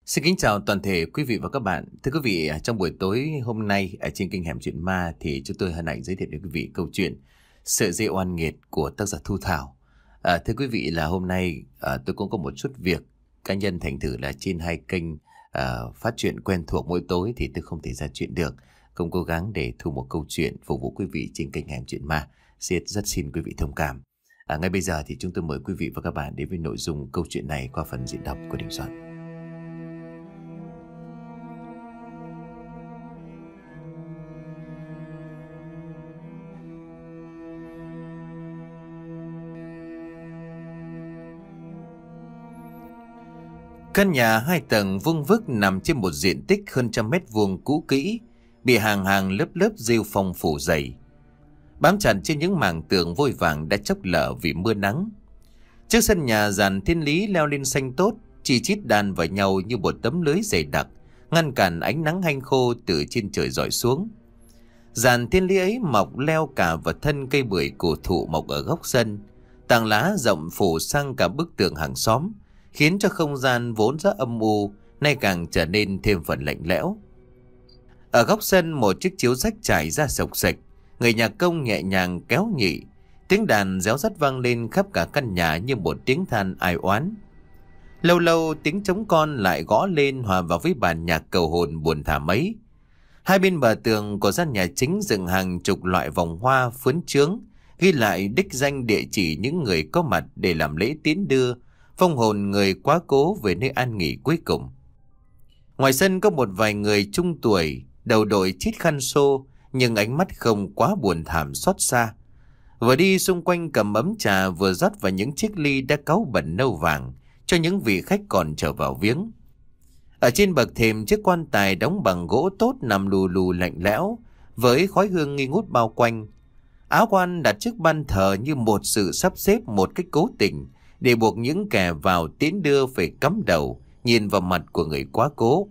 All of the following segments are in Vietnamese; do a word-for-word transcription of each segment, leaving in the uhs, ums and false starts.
Xin kính chào toàn thể quý vị và các bạn. Thưa quý vị, trong buổi tối hôm nay ở trên kênh Hẻm Chuyện Ma thì chúng tôi hân hạnh giới thiệu đến quý vị câu chuyện Sợi dây oan nghiệt của tác giả Thu Thảo. À, thưa quý vị là hôm nay à, tôi cũng có một chút việc cá nhân, thành thử là trên hai kênh à, phát chuyện quen thuộc mỗi tối thì tôi không thể ra chuyện được. Cũng cố gắng để thu một câu chuyện phục vụ quý vị trên kênh Hẻm Chuyện Ma. Xin rất xin quý vị thông cảm. À, ngay bây giờ thì chúng tôi mời quý vị và các bạn đến với nội dung câu chuyện này qua phần diễn đọc của Đình Soạn. Căn nhà hai tầng vuông vức nằm trên một diện tích hơn trăm mét vuông cũ kỹ, bị hàng hàng lớp lớp rêu phong phủ dày, bám chặt trên những mảng tường vôi vàng đã chốc lở vì mưa nắng. Trước sân nhà dàn thiên lý leo lên xanh tốt, chi chít đan vào nhau như một tấm lưới dày đặc, ngăn cản ánh nắng hanh khô từ trên trời rọi xuống. Dàn thiên lý ấy mọc leo cả vào thân cây bưởi cổ thụ mọc ở góc sân, tàng lá rộng phủ sang cả bức tường hàng xóm, khiến cho không gian vốn rất âm u nay càng trở nên thêm phần lạnh lẽo. Ở góc sân một chiếc chiếu rách trải ra sộc sạch, người nhạc công nhẹ nhàng kéo nhị, tiếng đàn réo rắt vang lên khắp cả căn nhà như một tiếng than ai oán. Lâu lâu tiếng trống con lại gõ lên hòa vào với bản nhạc cầu hồn buồn thả mấy. Hai bên bờ tường của gian nhà chính dựng hàng chục loại vòng hoa phướn chướng, ghi lại đích danh địa chỉ những người có mặt để làm lễ tiến đưa phong hồn người quá cố về nơi an nghỉ cuối cùng. Ngoài sân có một vài người trung tuổi, đầu đội chít khăn xô, nhưng ánh mắt không quá buồn thảm xót xa. Vừa đi xung quanh cầm ấm trà vừa rót vào những chiếc ly đã cáu bẩn nâu vàng cho những vị khách còn trở vào viếng. Ở trên bậc thềm chiếc quan tài đóng bằng gỗ tốt nằm lù lù lạnh lẽo, với khói hương nghi ngút bao quanh. Áo quan đặt trước ban thờ như một sự sắp xếp một cách cố tình, để buộc những kẻ vào tiến đưa phải cắm đầu nhìn vào mặt của người quá cố.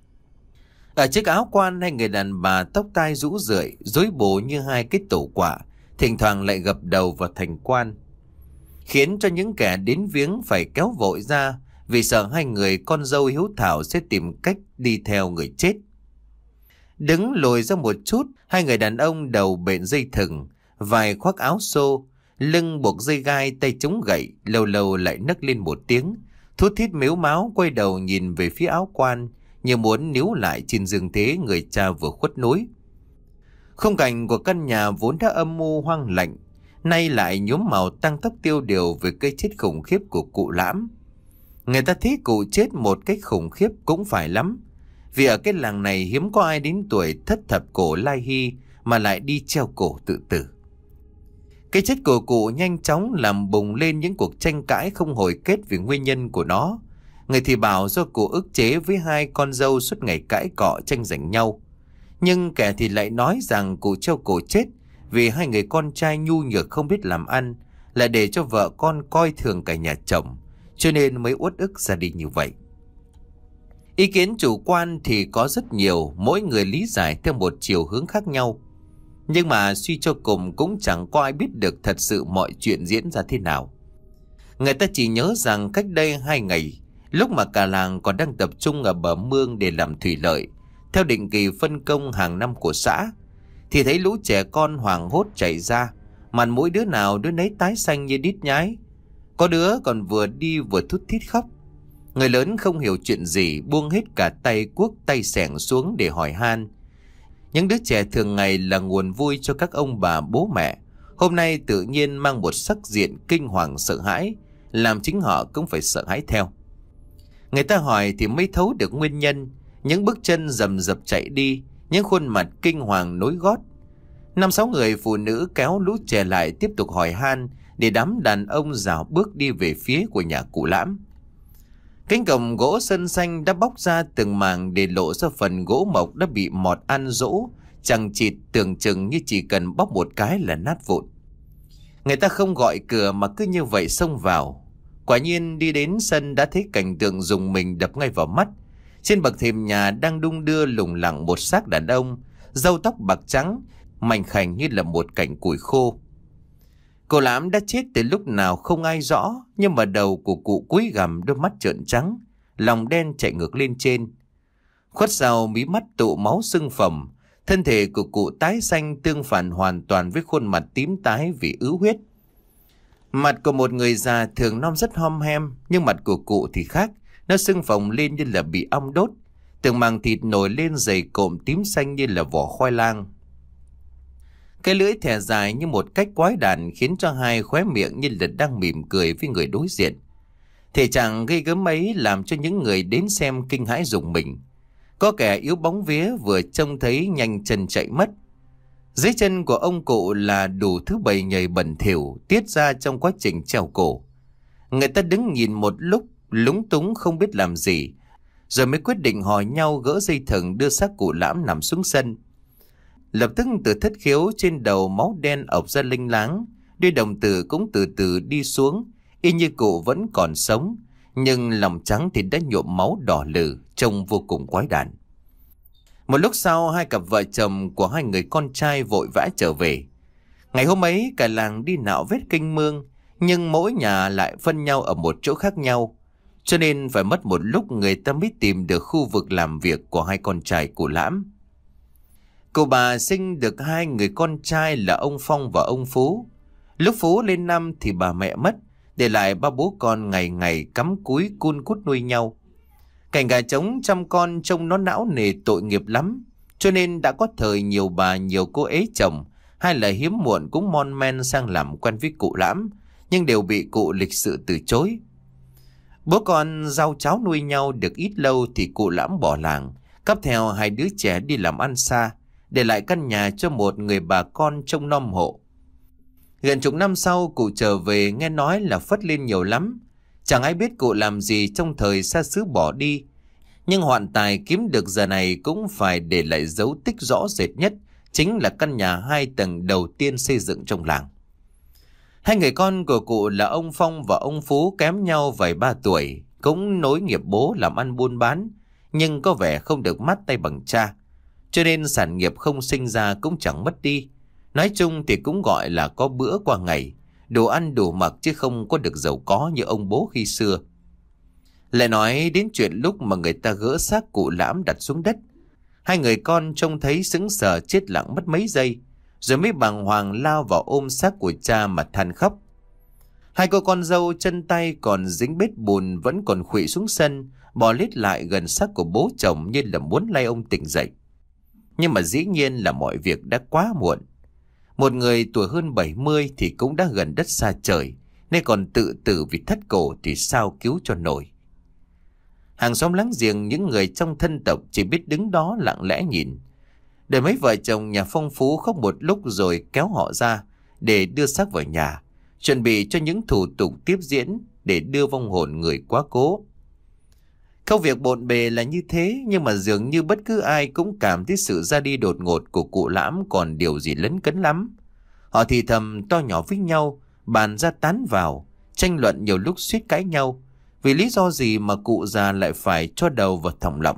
Ở chiếc áo quan, hai người đàn bà tóc tai rũ rượi, rối bù như hai cái tổ quả, thỉnh thoảng lại gập đầu vào thành quan, khiến cho những kẻ đến viếng phải kéo vội ra vì sợ hai người con dâu hiếu thảo sẽ tìm cách đi theo người chết. Đứng lùi ra một chút, hai người đàn ông đầu bện dây thừng, vai khoác áo xô, lưng buộc dây gai, tay chống gậy, lâu lâu lại nấc lên một tiếng, thút thít mếu máo quay đầu nhìn về phía áo quan, như muốn níu lại trên dương thế người cha vừa khuất núi. Khung cảnh của căn nhà vốn đã âm mưu hoang lạnh, nay lại nhuốm màu tăng tốc tiêu điều về cái chết khủng khiếp của cụ Lãm. Người ta thấy cụ chết một cách khủng khiếp cũng phải lắm, vì ở cái làng này hiếm có ai đến tuổi thất thập cổ lai hy mà lại đi treo cổ tự tử. Cái chết của cụ nhanh chóng làm bùng lên những cuộc tranh cãi không hồi kết vì nguyên nhân của nó. Người thì bảo do cụ ức chế với hai con dâu suốt ngày cãi cọ tranh giành nhau. Nhưng kẻ thì lại nói rằng cụ treo cổ chết vì hai người con trai nhu nhược không biết làm ăn, là để cho vợ con coi thường cả nhà chồng, cho nên mới uất ức ra đi như vậy. Ý kiến chủ quan thì có rất nhiều, mỗi người lý giải theo một chiều hướng khác nhau. Nhưng mà suy cho cùng cũng chẳng có ai biết được thật sự mọi chuyện diễn ra thế nào. Người ta chỉ nhớ rằng cách đây hai ngày, lúc mà cả làng còn đang tập trung ở bờ mương để làm thủy lợi, theo định kỳ phân công hàng năm của xã, thì thấy lũ trẻ con hoảng hốt chạy ra, mặt mỗi đứa nào đứa nấy tái xanh như đít nhái. Có đứa còn vừa đi vừa thút thít khóc. Người lớn không hiểu chuyện gì, buông hết cả tay cuốc tay xẻng xuống để hỏi han. Những đứa trẻ thường ngày là nguồn vui cho các ông bà bố mẹ, hôm nay tự nhiên mang một sắc diện kinh hoàng sợ hãi, làm chính họ cũng phải sợ hãi theo. Người ta hỏi thì mới thấu được nguyên nhân. Những bước chân rầm rập chạy đi, những khuôn mặt kinh hoàng nối gót. Năm sáu người phụ nữ kéo lũ trẻ lại tiếp tục hỏi han, để đám đàn ông rảo bước đi về phía của nhà cụ Lãm. Cánh cổng gỗ sân xanh đã bóc ra từng mảng để lộ ra phần gỗ mộc đã bị mọt ăn rỗ, chằng chịt tưởng chừng như chỉ cần bóc một cái là nát vụn. Người ta không gọi cửa mà cứ như vậy xông vào. Quả nhiên đi đến sân đã thấy cảnh tượng rùng mình đập ngay vào mắt. Trên bậc thềm nhà đang đung đưa lủng lẳng một xác đàn ông, râu tóc bạc trắng, mảnh khảnh như là một cành củi khô. Cô Lãm đã chết từ lúc nào không ai rõ, nhưng mà đầu của cụ cúi gằm, đôi mắt trợn trắng, lòng đen chạy ngược lên trên. Khuất sau mí mắt tụ máu sưng phồng, thân thể của cụ tái xanh tương phản hoàn toàn với khuôn mặt tím tái vì ứ huyết. Mặt của một người già thường non rất hom hem, nhưng mặt của cụ thì khác, nó sưng phồng lên như là bị ong đốt, từng màng thịt nổi lên dày cộm tím xanh như là vỏ khoai lang. Cái lưỡi thè dài như một cách quái đản khiến cho hai khóe miệng như là đang mỉm cười với người đối diện. Thể trạng gây gớm ấy làm cho những người đến xem kinh hãi rùng mình. Có kẻ yếu bóng vía vừa trông thấy nhanh chân chạy mất. Dưới chân của ông cụ là đủ thứ bầy nhầy bẩn thỉu tiết ra trong quá trình treo cổ. Người ta đứng nhìn một lúc lúng túng không biết làm gì, rồi mới quyết định hò nhau gỡ dây thừng đưa xác cụ Lãm nằm xuống sân. Lập tức từ thất khiếu trên đầu máu đen ộc ra linh láng, đuôi đồng tử cũng từ từ đi xuống, y như cụ vẫn còn sống, nhưng lòng trắng thì đã nhuộm máu đỏ lử, trông vô cùng quái đản. Một lúc sau, hai cặp vợ chồng của hai người con trai vội vã trở về. Ngày hôm ấy cả làng đi nạo vét kênh mương, nhưng mỗi nhà lại phân nhau ở một chỗ khác nhau, cho nên phải mất một lúc người ta mới tìm được khu vực làm việc của hai con trai của Lãm. Cụ bà sinh được hai người con trai là ông Phong và ông Phú. Lúc Phú lên năm thì bà mẹ mất, để lại ba bố con ngày ngày cắm cúi cun cút nuôi nhau. Cảnh gà trống chăm con trông nó não nề tội nghiệp lắm, cho nên đã có thời nhiều bà nhiều cô ế chồng, hay là hiếm muộn cũng mon men sang làm quen với cụ Lãm, nhưng đều bị cụ lịch sự từ chối. Bố con rau cháo nuôi nhau được ít lâu thì cụ Lãm bỏ làng, cắp theo hai đứa trẻ đi làm ăn xa, để lại căn nhà cho một người bà con trông nom hộ. Gần chục năm sau cụ trở về, nghe nói là phất lên nhiều lắm. Chẳng ai biết cụ làm gì trong thời xa xứ bỏ đi, nhưng hoạn tài kiếm được giờ này cũng phải để lại dấu tích rõ rệt nhất, chính là căn nhà hai tầng đầu tiên xây dựng trong làng. Hai người con của cụ là ông Phong và ông Phú kém nhau vài ba tuổi, cũng nối nghiệp bố làm ăn buôn bán, nhưng có vẻ không được mát tay bằng cha, cho nên sản nghiệp không sinh ra cũng chẳng mất đi. Nói chung thì cũng gọi là có bữa qua ngày, đủ ăn đủ mặc chứ không có được giàu có như ông bố khi xưa. Lại nói đến chuyện lúc mà người ta gỡ xác cụ Lãm đặt xuống đất, hai người con trông thấy sững sờ chết lặng mất mấy giây, rồi mới bàng hoàng lao vào ôm xác của cha mà than khóc. Hai cô con dâu chân tay còn dính bết bùn vẫn còn khuỵu xuống sân, bò lết lại gần xác của bố chồng như là muốn lay ông tỉnh dậy. Nhưng mà dĩ nhiên là mọi việc đã quá muộn. Một người tuổi hơn bảy mươi thì cũng đã gần đất xa trời, nên còn tự tử vì thất cổ thì sao cứu cho nổi. Hàng xóm láng giềng, những người trong thân tộc chỉ biết đứng đó lặng lẽ nhìn. Đời mấy vợ chồng nhà Phong Phú khóc một lúc rồi kéo họ ra để đưa xác vào nhà, chuẩn bị cho những thủ tục tiếp diễn để đưa vong hồn người quá cố. Công việc bộn bề là như thế, nhưng mà dường như bất cứ ai cũng cảm thấy sự ra đi đột ngột của cụ Lãm còn điều gì lấn cấn lắm. Họ thì thầm to nhỏ với nhau, bàn ra tán vào, tranh luận nhiều lúc suýt cãi nhau, vì lý do gì mà cụ già lại phải cho đầu vào thòng lọng.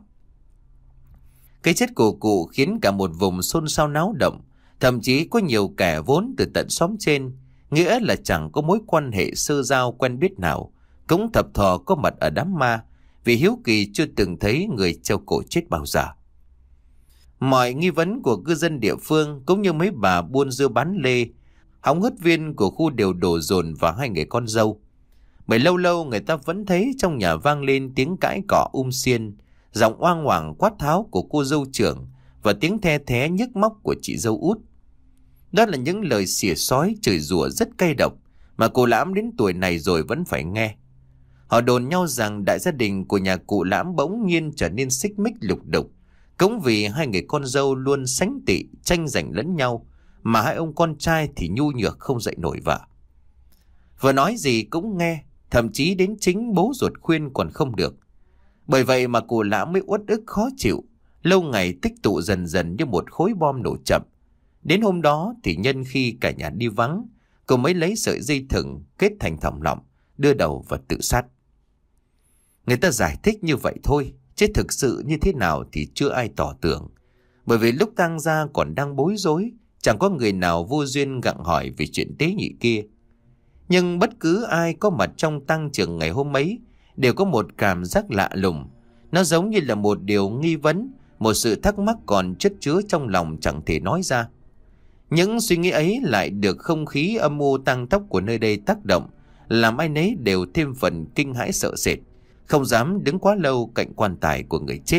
Cái chết của cụ khiến cả một vùng xôn xao náo động, thậm chí có nhiều kẻ vốn từ tận xóm trên, nghĩa là chẳng có mối quan hệ sơ giao quen biết nào, cũng thập thò có mặt ở đám ma, vì hiếu kỳ chưa từng thấy người treo cổ chết bao giờ. Mọi nghi vấn của cư dân địa phương cũng như mấy bà buôn dưa bán lê, hóng hớt viên của khu đều đổ dồn vào hai người con dâu. Bởi lâu lâu người ta vẫn thấy trong nhà vang lên tiếng cãi cọ um xiên, giọng oang oảng quát tháo của cô dâu trưởng và tiếng the thé nhức móc của chị dâu út. Đó là những lời xỉa xói chửi rủa rất cay độc mà cụ Lãm đến tuổi này rồi vẫn phải nghe. Họ đồn nhau rằng đại gia đình của nhà cụ Lãm bỗng nhiên trở nên xích mích lục đục, cũng vì hai người con dâu luôn sánh tị tranh giành lẫn nhau, mà hai ông con trai thì nhu nhược không dậy nổi vợ. Vừa nói gì cũng nghe, thậm chí đến chính bố ruột khuyên còn không được. Bởi vậy mà cụ Lãm mới uất ức khó chịu, lâu ngày tích tụ dần dần như một khối bom nổ chậm. Đến hôm đó thì nhân khi cả nhà đi vắng, cô mới lấy sợi dây thừng kết thành thòng lọng, đưa đầu và tự sát. Người ta giải thích như vậy thôi, chứ thực sự như thế nào thì chưa ai tỏ tưởng. Bởi vì lúc tang gia còn đang bối rối, chẳng có người nào vô duyên gặng hỏi về chuyện tế nhị kia. Nhưng bất cứ ai có mặt trong tang trường ngày hôm ấy đều có một cảm giác lạ lùng. Nó giống như là một điều nghi vấn, một sự thắc mắc còn chất chứa trong lòng chẳng thể nói ra. Những suy nghĩ ấy lại được không khí âm u tang tóc của nơi đây tác động, làm ai nấy đều thêm phần kinh hãi sợ sệt, không dám đứng quá lâu cạnh quan tài của người chết.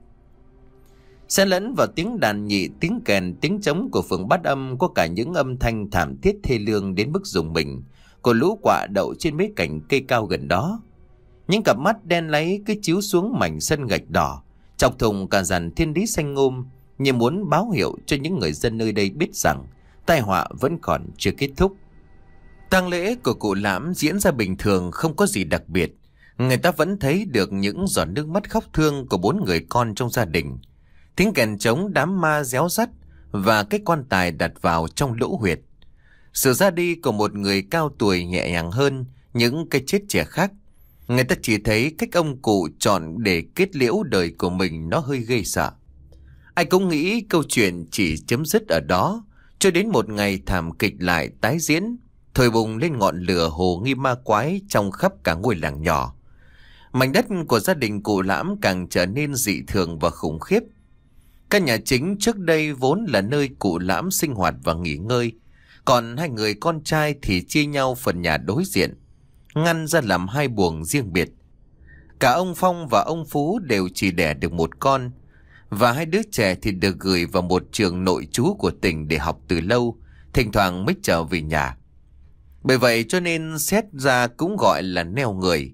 Xen lẫn vào tiếng đàn nhị, tiếng kèn, tiếng trống của phường Bát Âm có cả những âm thanh thảm thiết thê lương đến mức rùng mình của lũ quạ đậu trên mấy cành cây cao gần đó. Những cặp mắt đen láy cứ chiếu xuống mảnh sân gạch đỏ, chọc thùng cả dàn thiên lý xanh ngôm, như muốn báo hiệu cho những người dân nơi đây biết rằng tai họa vẫn còn chưa kết thúc. Tang lễ của cụ Lãm diễn ra bình thường, không có gì đặc biệt. Người ta vẫn thấy được những giọt nước mắt khóc thương của bốn người con trong gia đình, tiếng kèn trống đám ma réo rắt và cái quan tài đặt vào trong lỗ huyệt. Sự ra đi của một người cao tuổi nhẹ nhàng hơn những cái chết trẻ khác. Người ta chỉ thấy cách ông cụ chọn để kết liễu đời của mình nó hơi ghê sợ. Ai cũng nghĩ câu chuyện chỉ chấm dứt ở đó, cho đến một ngày thảm kịch lại tái diễn, thổi bùng lên ngọn lửa hồ nghi ma quái trong khắp cả ngôi làng nhỏ. Mảnh đất của gia đình cụ Lãm càng trở nên dị thường và khủng khiếp. Căn nhà chính trước đây vốn là nơi cụ Lãm sinh hoạt và nghỉ ngơi, còn hai người con trai thì chia nhau phần nhà đối diện, ngăn ra làm hai buồng riêng biệt. Cả ông Phong và ông Phú đều chỉ đẻ được một con, và hai đứa trẻ thì được gửi vào một trường nội trú của tỉnh để học từ lâu, thỉnh thoảng mới trở về nhà. Bởi vậy cho nên xét ra cũng gọi là neo người.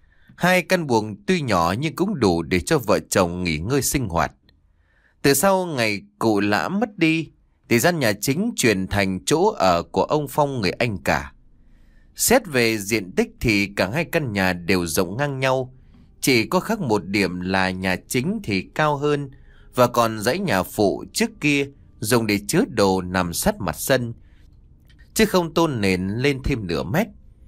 Hai căn buồng tuy nhỏ nhưng cũng đủ để cho vợ chồng nghỉ ngơi sinh hoạt. Từ sau ngày cụ Lãm mất đi thì gian nhà chính chuyển thành chỗ ở của ông Phong người anh cả. Xét về diện tích thì cả hai căn nhà đều rộng ngang nhau, chỉ có khác một điểm là nhà chính thì cao hơn, và còn dãy nhà phụ trước kia dùng để chứa đồ nằm sát mặt sân, chứ không tôn nền lên thêm nửa mét.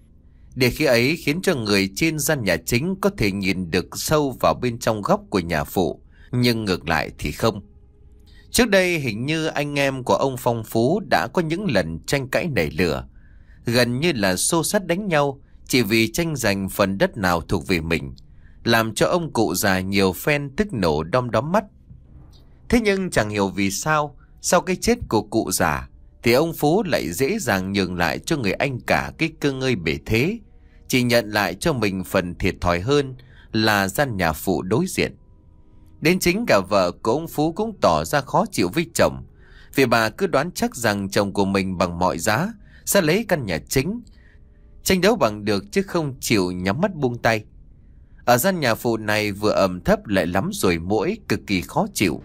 Để khi ấy khiến cho người trên gian nhà chính có thể nhìn được sâu vào bên trong góc của nhà phụ, nhưng ngược lại thì không. Trước đây hình như anh em của ông Phong Phú đã có những lần tranh cãi nảy lửa, gần như là xô xát đánh nhau chỉ vì tranh giành phần đất nào thuộc về mình, làm cho ông cụ già nhiều phen tức nổ đom đóm mắt. Thế nhưng chẳng hiểu vì sao, sau cái chết của cụ già thì ông Phú lại dễ dàng nhường lại cho người anh cả cái cơ ngơi bể thế, chỉ nhận lại cho mình phần thiệt thòi hơn là gian nhà phụ đối diện. Đến chính cả vợ của ông Phú cũng tỏ ra khó chịu với chồng, vì bà cứ đoán chắc rằng chồng của mình bằng mọi giá sẽ lấy căn nhà chính, tranh đấu bằng được chứ không chịu nhắm mắt buông tay. Ở gian nhà phụ này vừa ẩm thấp lại lắm rồi muỗi, cực kỳ khó chịu.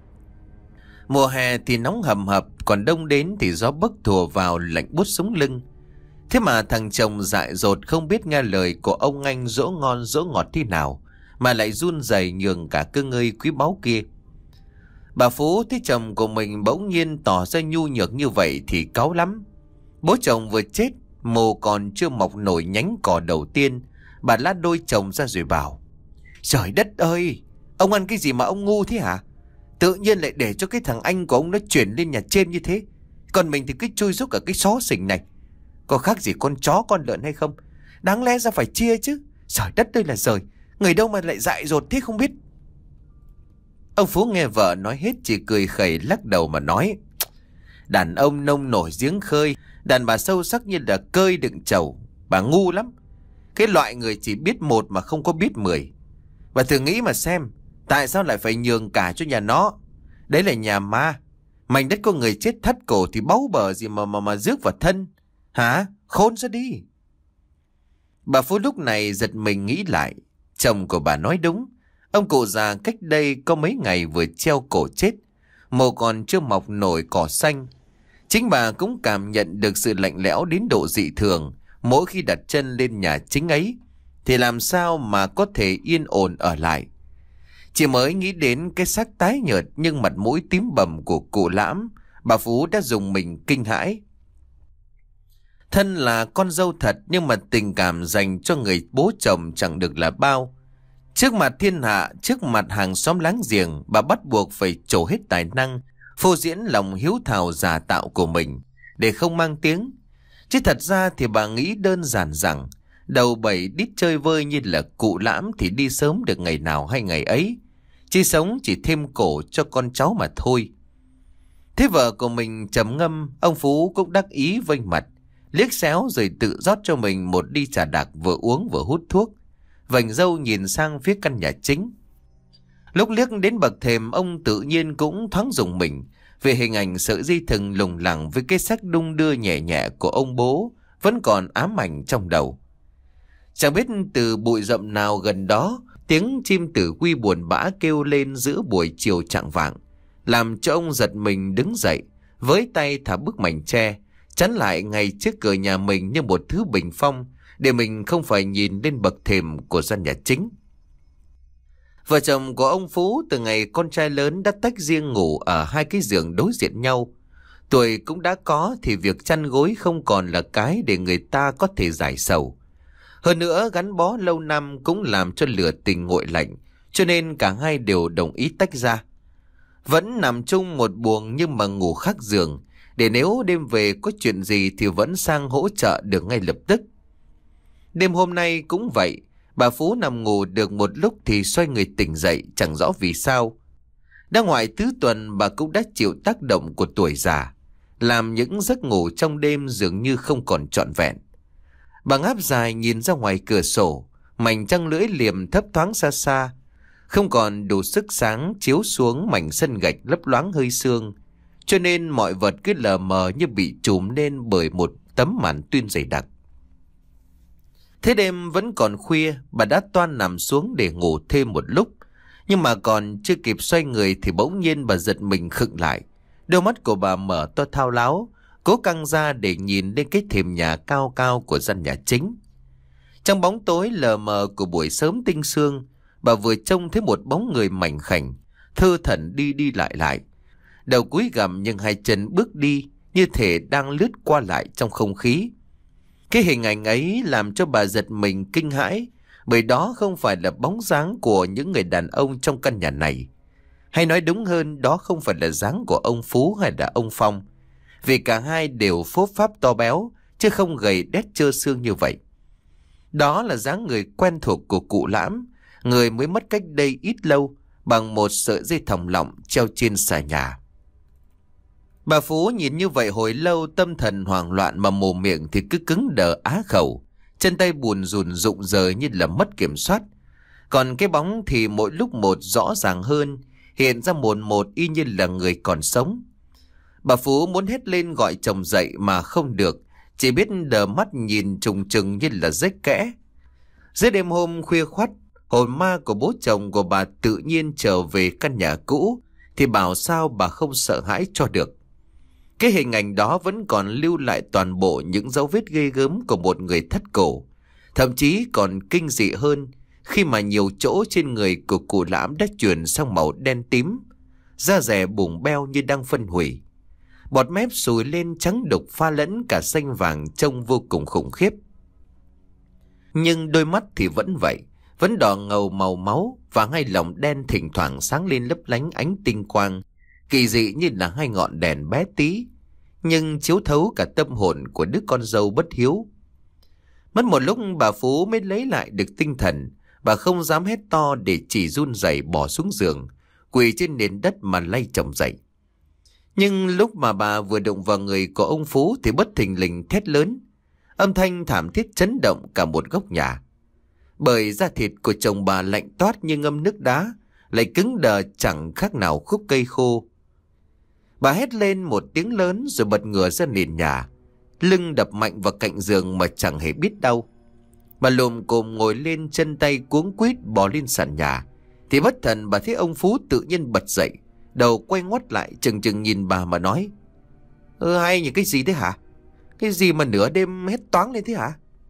Mùa hè thì nóng hầm hập, còn đông đến thì gió bấc thùa vào lạnh buốt sống lưng. Thế mà thằng chồng dại dột không biết nghe lời của ông anh dỗ ngon dỗ ngọt thế nào, mà lại run rẩy nhường cả cơ ngơi quý báu kia. Bà Phú thấy chồng của mình bỗng nhiên tỏ ra nhu nhược như vậy thì cáu lắm. Bố chồng vừa chết, mồ còn chưa mọc nổi nhánh cỏ đầu tiên, bà la đôi chồng ra rồi bảo: "Trời đất ơi, ông ăn cái gì mà ông ngu thế hả? Tự nhiên lại để cho cái thằng anh của ông nó chuyển lên nhà trên như thế, còn mình thì cứ chui rúc ở cái xó xỉnh này. Có khác gì con chó con lợn hay không? Đáng lẽ ra phải chia chứ. Trời đất ơi là trời, người đâu mà lại dại dột thế không biết." Ông Phú nghe vợ nói hết chỉ cười khẩy lắc đầu mà nói: "Đàn ông nông nổi giếng khơi, đàn bà sâu sắc như là cơi đựng trầu. Bà ngu lắm. Cái loại người chỉ biết một mà không có biết mười. Bà thử nghĩ mà xem, tại sao lại phải nhường cả cho nhà nó? Đấy là nhà ma. Mảnh đất có người chết thắt cổ thì báu bờ gì mà mà mà rước vào thân. Hả? Khôn ra đi." Bà Phú lúc này giật mình nghĩ lại, chồng của bà nói đúng. Ông cụ già cách đây có mấy ngày vừa treo cổ chết, mồ còn chưa mọc nổi cỏ xanh. Chính bà cũng cảm nhận được sự lạnh lẽo đến độ dị thường mỗi khi đặt chân lên nhà chính ấy, thì làm sao mà có thể yên ổn ở lại. Chỉ mới nghĩ đến cái xác tái nhợt nhưng mặt mũi tím bầm của cụ Lãm, bà Phú đã dùng mình kinh hãi. Thân là con dâu thật nhưng mà tình cảm dành cho người bố chồng chẳng được là bao. Trước mặt thiên hạ, trước mặt hàng xóm láng giềng, bà bắt buộc phải trổ hết tài năng, phô diễn lòng hiếu thảo giả tạo của mình để không mang tiếng. Chứ thật ra thì bà nghĩ đơn giản rằng Đầu bảy đít chơi vơi như là cụ Lãm thì đi sớm được ngày nào hay ngày ấy. Chỉ sống chỉ thêm cổ cho con cháu mà thôi. Thế vợ của mình trầm ngâm, ông Phú cũng đắc ý vênh mặt, liếc xéo rồi tự rót cho mình một ly trà đặc, vừa uống vừa hút thuốc. Vành râu nhìn sang phía căn nhà chính. Lúc liếc đến bậc thềm, ông tự nhiên cũng thoáng rùng mình vì hình ảnh sợi dây thừng lủng lẳng với cái xác đung đưa nhẹ nhẹ của ông bố vẫn còn ám ảnh trong đầu. Chẳng biết từ bụi rậm nào gần đó, tiếng chim tử quy buồn bã kêu lên giữa buổi chiều chạng vạng, làm cho ông giật mình đứng dậy, với tay thả bức mảnh tre chắn lại ngay trước cửa nhà mình như một thứ bình phong, để mình không phải nhìn lên bậc thềm của gian nhà chính. Vợ chồng của ông Phú từ ngày con trai lớn đã tách riêng ngủ ở hai cái giường đối diện nhau. Tuổi cũng đã có thì việc chăn gối không còn là cái để người ta có thể giải sầu. Hơn nữa gắn bó lâu năm cũng làm cho lửa tình nguội lạnh, cho nên cả hai đều đồng ý tách ra. Vẫn nằm chung một buồng nhưng mà ngủ khác giường, để nếu đêm về có chuyện gì thì vẫn sang hỗ trợ được ngay lập tức. Đêm hôm nay cũng vậy, bà Phú nằm ngủ được một lúc thì xoay người tỉnh dậy chẳng rõ vì sao. Đã ngoài tứ tuần bà cũng đã chịu tác động của tuổi già, làm những giấc ngủ trong đêm dường như không còn trọn vẹn. Bà ngáp dài nhìn ra ngoài cửa sổ, mảnh trăng lưỡi liềm thấp thoáng xa xa, không còn đủ sức sáng chiếu xuống mảnh sân gạch lấp loáng hơi sương, cho nên mọi vật cứ lờ mờ như bị trùm lên bởi một tấm màn tuyên dày đặc. Thế đêm vẫn còn khuya, bà đã toan nằm xuống để ngủ thêm một lúc, nhưng mà còn chưa kịp xoay người thì bỗng nhiên bà giật mình khựng lại. Đôi mắt của bà mở to thao láo, cố căng ra để nhìn lên cái thềm nhà cao cao của gian nhà chính. Trong bóng tối lờ mờ của buổi sớm tinh sương, bà vừa trông thấy một bóng người mảnh khảnh, thơ thẩn đi đi lại lại. Đầu cúi gằm nhưng hai chân bước đi như thể đang lướt qua lại trong không khí. Cái hình ảnh ấy làm cho bà giật mình kinh hãi, bởi đó không phải là bóng dáng của những người đàn ông trong căn nhà này. Hay nói đúng hơn, đó không phải là dáng của ông Phú hay là ông Phong, vì cả hai đều phốp pháp to béo, chứ không gầy đét trơ xương như vậy. Đó là dáng người quen thuộc của cụ Lãm, người mới mất cách đây ít lâu, bằng một sợi dây thòng lọng treo trên xà nhà. Bà Phú nhìn như vậy hồi lâu, tâm thần hoảng loạn mà mồm miệng thì cứ cứng đờ á khẩu, chân tay buồn rùn rụng rời như là mất kiểm soát. Còn cái bóng thì mỗi lúc một rõ ràng hơn, hiện ra một một y như là người còn sống. Bà Phú muốn hét lên gọi chồng dậy mà không được, chỉ biết đờ mắt nhìn trùng trừng như là rếch kẽ. Dưới đêm hôm khuya khoắt, hồn ma của bố chồng của bà tự nhiên trở về căn nhà cũ, thì bảo sao bà không sợ hãi cho được. Cái hình ảnh đó vẫn còn lưu lại toàn bộ những dấu vết ghê gớm của một người thất cổ. Thậm chí còn kinh dị hơn khi mà nhiều chỗ trên người của cụ Lãm đã chuyển sang màu đen tím, da rẻ bùng beo như đang phân hủy. Bọt mép sùi lên trắng đục pha lẫn cả xanh vàng, trông vô cùng khủng khiếp. Nhưng đôi mắt thì vẫn vậy, vẫn đỏ ngầu màu máu, và hai lồng đen thỉnh thoảng sáng lên lấp lánh ánh tinh quang, kỳ dị như là hai ngọn đèn bé tí, nhưng chiếu thấu cả tâm hồn của đứa con dâu bất hiếu. Mất một lúc bà Phú mới lấy lại được tinh thần. Bà không dám hét to để chỉ run rẩy bỏ xuống giường, quỳ trên nền đất mà lay chồng dậy. Nhưng lúc mà bà vừa đụng vào người của ông Phú thì bất thình lình thét lớn. Âm thanh thảm thiết chấn động cả một góc nhà. Bởi da thịt của chồng bà lạnh toát như ngâm nước đá, lại cứng đờ chẳng khác nào khúc cây khô. Bà hét lên một tiếng lớn rồi bật ngửa ra nền nhà, lưng đập mạnh vào cạnh giường mà chẳng hề biết đau. Bà lồm cồm ngồi lên, chân tay cuống quýt bò lên sàn nhà, thì bất thần bà thấy ông Phú tự nhiên bật dậy, đầu quay ngoắt lại chừng chừng nhìn bà mà nói: Ơ hay nhỉ, cái gì thế hả? Cái gì mà nửa đêm hét toáng lên thế hả?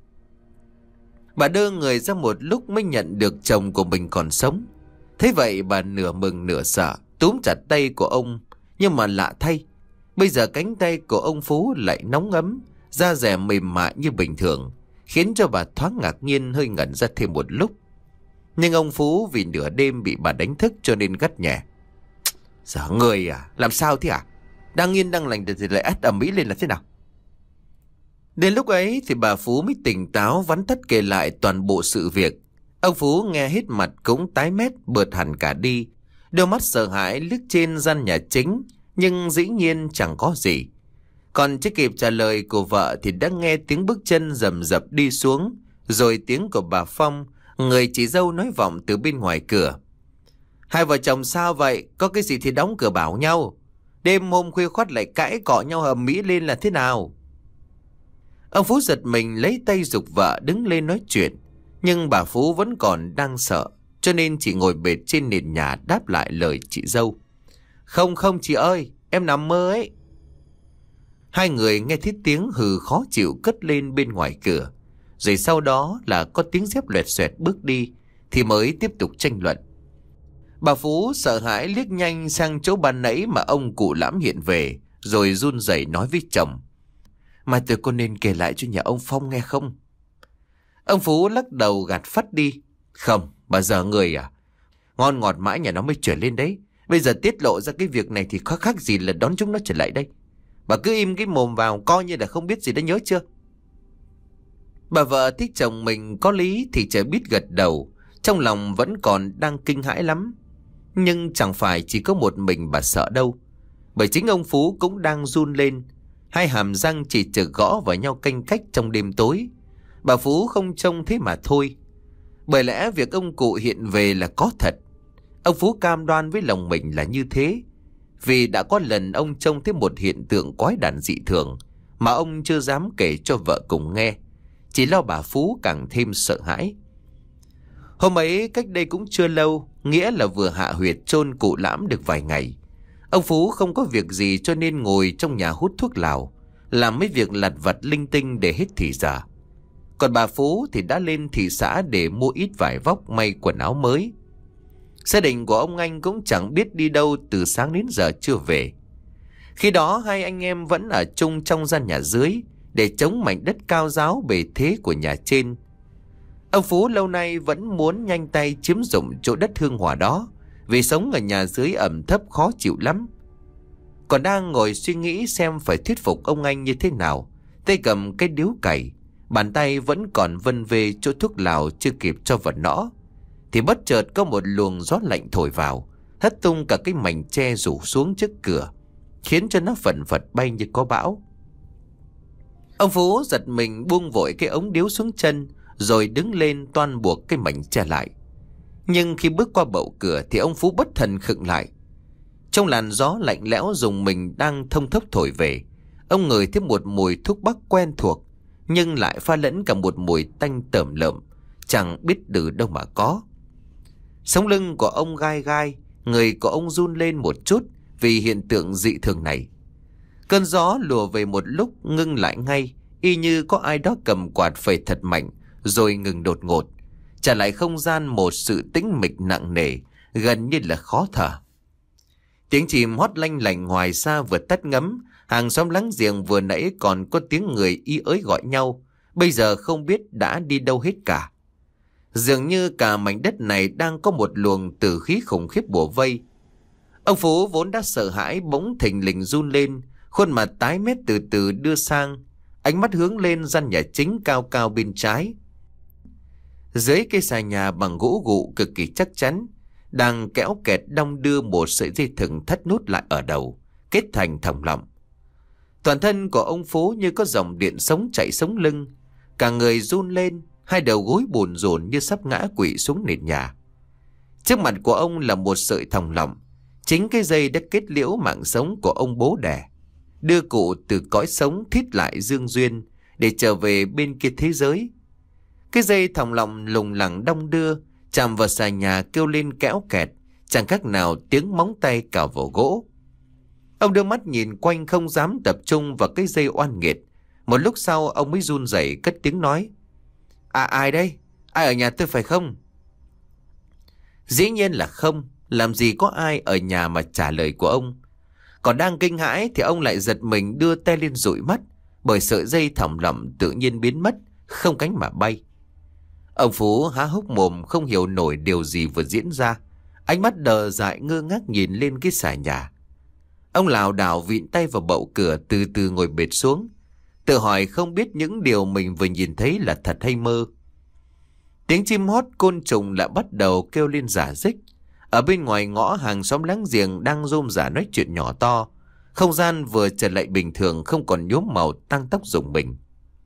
Bà đơ người ra một lúc mới nhận được chồng của mình còn sống. Thế vậy bà nửa mừng nửa sợ túm chặt tay của ông. Nhưng mà lạ thay, bây giờ cánh tay của ông Phú lại nóng ấm, da dẻ mềm mại như bình thường, khiến cho bà thoáng ngạc nhiên, hơi ngẩn ra thêm một lúc. Nhưng ông Phú vì nửa đêm bị bà đánh thức cho nên gắt nhẹ: Giờ người à, làm sao thế à? Đang yên đang lành thì lại ắt ầm ĩ lên là thế nào? Đến lúc ấy thì bà Phú mới tỉnh táo vắn tắt kể lại toàn bộ sự việc. Ông Phú nghe hết mặt cũng tái mét bợt hẳn cả đi. Đôi mắt sợ hãi liếc trên gian nhà chính, nhưng dĩ nhiên chẳng có gì. Còn chưa kịp trả lời của vợ thì đã nghe tiếng bước chân rầm rập đi xuống, rồi tiếng của bà Phong, người chị dâu nói vọng từ bên ngoài cửa. Hai vợ chồng sao vậy? Có cái gì thì đóng cửa bảo nhau. Đêm hôm khuya khoắt lại cãi cọ nhau ầm ĩ lên là thế nào? Ông Phú giật mình lấy tay giục vợ đứng lên nói chuyện. Nhưng bà Phú vẫn còn đang sợ, cho nên chỉ ngồi bệt trên nền nhà đáp lại lời chị dâu. Không không chị ơi, em nằm mơ ấy. Hai người nghe thấy tiếng hừ khó chịu cất lên bên ngoài cửa. Rồi sau đó là có tiếng dép loẹt xoẹt bước đi, thì mới tiếp tục tranh luận. Bà Phú sợ hãi liếc nhanh sang chỗ ban nãy mà ông cụ Lãm hiện về, rồi run rẩy nói với chồng. Mai tôi có nên kể lại cho nhà ông Phong nghe không? Ông Phú lắc đầu gạt phắt đi. Không, bà giờ người à? Ngon ngọt mãi nhà nó mới chuyển lên đấy. Bây giờ tiết lộ ra cái việc này thì khó khác gì là đón chúng nó trở lại đây. Bà cứ im cái mồm vào, coi như là không biết gì đã, nhớ chưa? Bà vợ thích chồng mình có lý thì chả biết gật đầu. Trong lòng vẫn còn đang kinh hãi lắm. Nhưng chẳng phải chỉ có một mình bà sợ đâu. Bởi chính ông Phú cũng đang run lên. Hai hàm răng chỉ chực gõ vào nhau canh cách trong đêm tối. Bà Phú không trông thế mà thôi. Bởi lẽ việc ông cụ hiện về là có thật. Ông Phú cam đoan với lòng mình là như thế. Vì đã có lần ông trông thấy một hiện tượng quái đản dị thường mà ông chưa dám kể cho vợ cùng nghe. Chỉ lo bà Phú càng thêm sợ hãi. Hôm ấy cách đây cũng chưa lâu, nghĩa là vừa hạ huyệt chôn cụ Lãm được vài ngày. Ông Phú không có việc gì cho nên ngồi trong nhà hút thuốc lào, làm mấy việc lặt vặt linh tinh để hết thì giờ. Còn bà Phú thì đã lên thị xã để mua ít vải vóc may quần áo mới. Gia đình của ông Anh cũng chẳng biết đi đâu từ sáng đến giờ chưa về. Khi đó hai anh em vẫn ở chung trong gian nhà dưới để chống mảnh đất cao ráo bề thế của nhà trên. Ông Phú lâu nay vẫn muốn nhanh tay chiếm dụng chỗ đất hương hỏa đó, vì sống ở nhà dưới ẩm thấp khó chịu lắm. Còn đang ngồi suy nghĩ xem phải thuyết phục ông Anh như thế nào, tay cầm cái điếu cày, bàn tay vẫn còn vân về chỗ thuốc lào chưa kịp cho vào nõ, thì bất chợt có một luồng gió lạnh thổi vào, hất tung cả cái mảnh tre rủ xuống trước cửa, khiến cho nó phần phật bay như có bão. Ông Phú giật mình buông vội cái ống điếu xuống chân, rồi đứng lên toan buộc cái mảnh tre lại. Nhưng khi bước qua bậu cửa thì ông Phú bất thần khựng lại. Trong làn gió lạnh lẽo rùng mình đang thông thốc thổi về, ông ngửi thấy một mùi thuốc bắc quen thuộc, nhưng lại pha lẫn cả một mùi tanh tởm lợm, chẳng biết từ đâu mà có. Sống lưng của ông gai gai, người của ông run lên một chút vì hiện tượng dị thường này. Cơn gió lùa về một lúc ngưng lại ngay, y như có ai đó cầm quạt phẩy thật mạnh, rồi ngừng đột ngột, trả lại không gian một sự tĩnh mịch nặng nề, gần như là khó thở. Tiếng chim hót lanh lành ngoài xa vừa tắt ngấm, hàng xóm láng giềng vừa nãy còn có tiếng người y ới gọi nhau, bây giờ không biết đã đi đâu hết cả. Dường như cả mảnh đất này đang có một luồng tử khí khủng khiếp bủa vây. Ông Phú vốn đã sợ hãi bỗng thình lình run lên, khuôn mặt tái mét từ từ đưa sang, ánh mắt hướng lên gian nhà chính cao cao bên trái. Dưới cây xà nhà bằng gỗ gụ cực kỳ chắc chắn, đang kéo kẹt đong đưa một sợi dây thừng thắt nút lại ở đầu, kết thành thòng lọng. Toàn thân của ông Phú như có dòng điện sống chạy sống lưng, cả người run lên, hai đầu gối bồn rồn như sắp ngã quỵ xuống nền nhà. Trước mặt của ông là một sợi thòng lọng, chính cái dây đã kết liễu mạng sống của ông bố đẻ, đưa cụ từ cõi sống thít lại dương duyên để trở về bên kia thế giới. Cái dây thòng lọng lùng lẳng đong đưa, chạm vào xà nhà kêu lên kéo kẹt, chẳng khác nào tiếng móng tay cào vào gỗ. Ông đưa mắt nhìn quanh không dám tập trung vào cái dây oan nghiệt. Một lúc sau ông mới run rẩy cất tiếng nói: À ai đây? Ai ở nhà tôi phải không? Dĩ nhiên là không. Làm gì có ai ở nhà mà trả lời của ông. Còn đang kinh hãi thì ông lại giật mình đưa tay lên dụi mắt, bởi sợi dây thòng lọng tự nhiên biến mất, không cánh mà bay. Ông Phú há hốc mồm không hiểu nổi điều gì vừa diễn ra, ánh mắt đờ dại ngơ ngác nhìn lên cái xà nhà. Ông lảo đảo vịn tay vào bậu cửa, từ từ ngồi bệt xuống. tự hỏi không biết những điều mình vừa nhìn thấy là thật hay mơ. Tiếng chim hót côn trùng lại bắt đầu kêu lên rả rích. Ở bên ngoài ngõ, hàng xóm láng giềng đang rôm rả nói chuyện nhỏ to. Không gian vừa trở lại bình thường, không còn nhuốm màu tăng tóc rùng mình.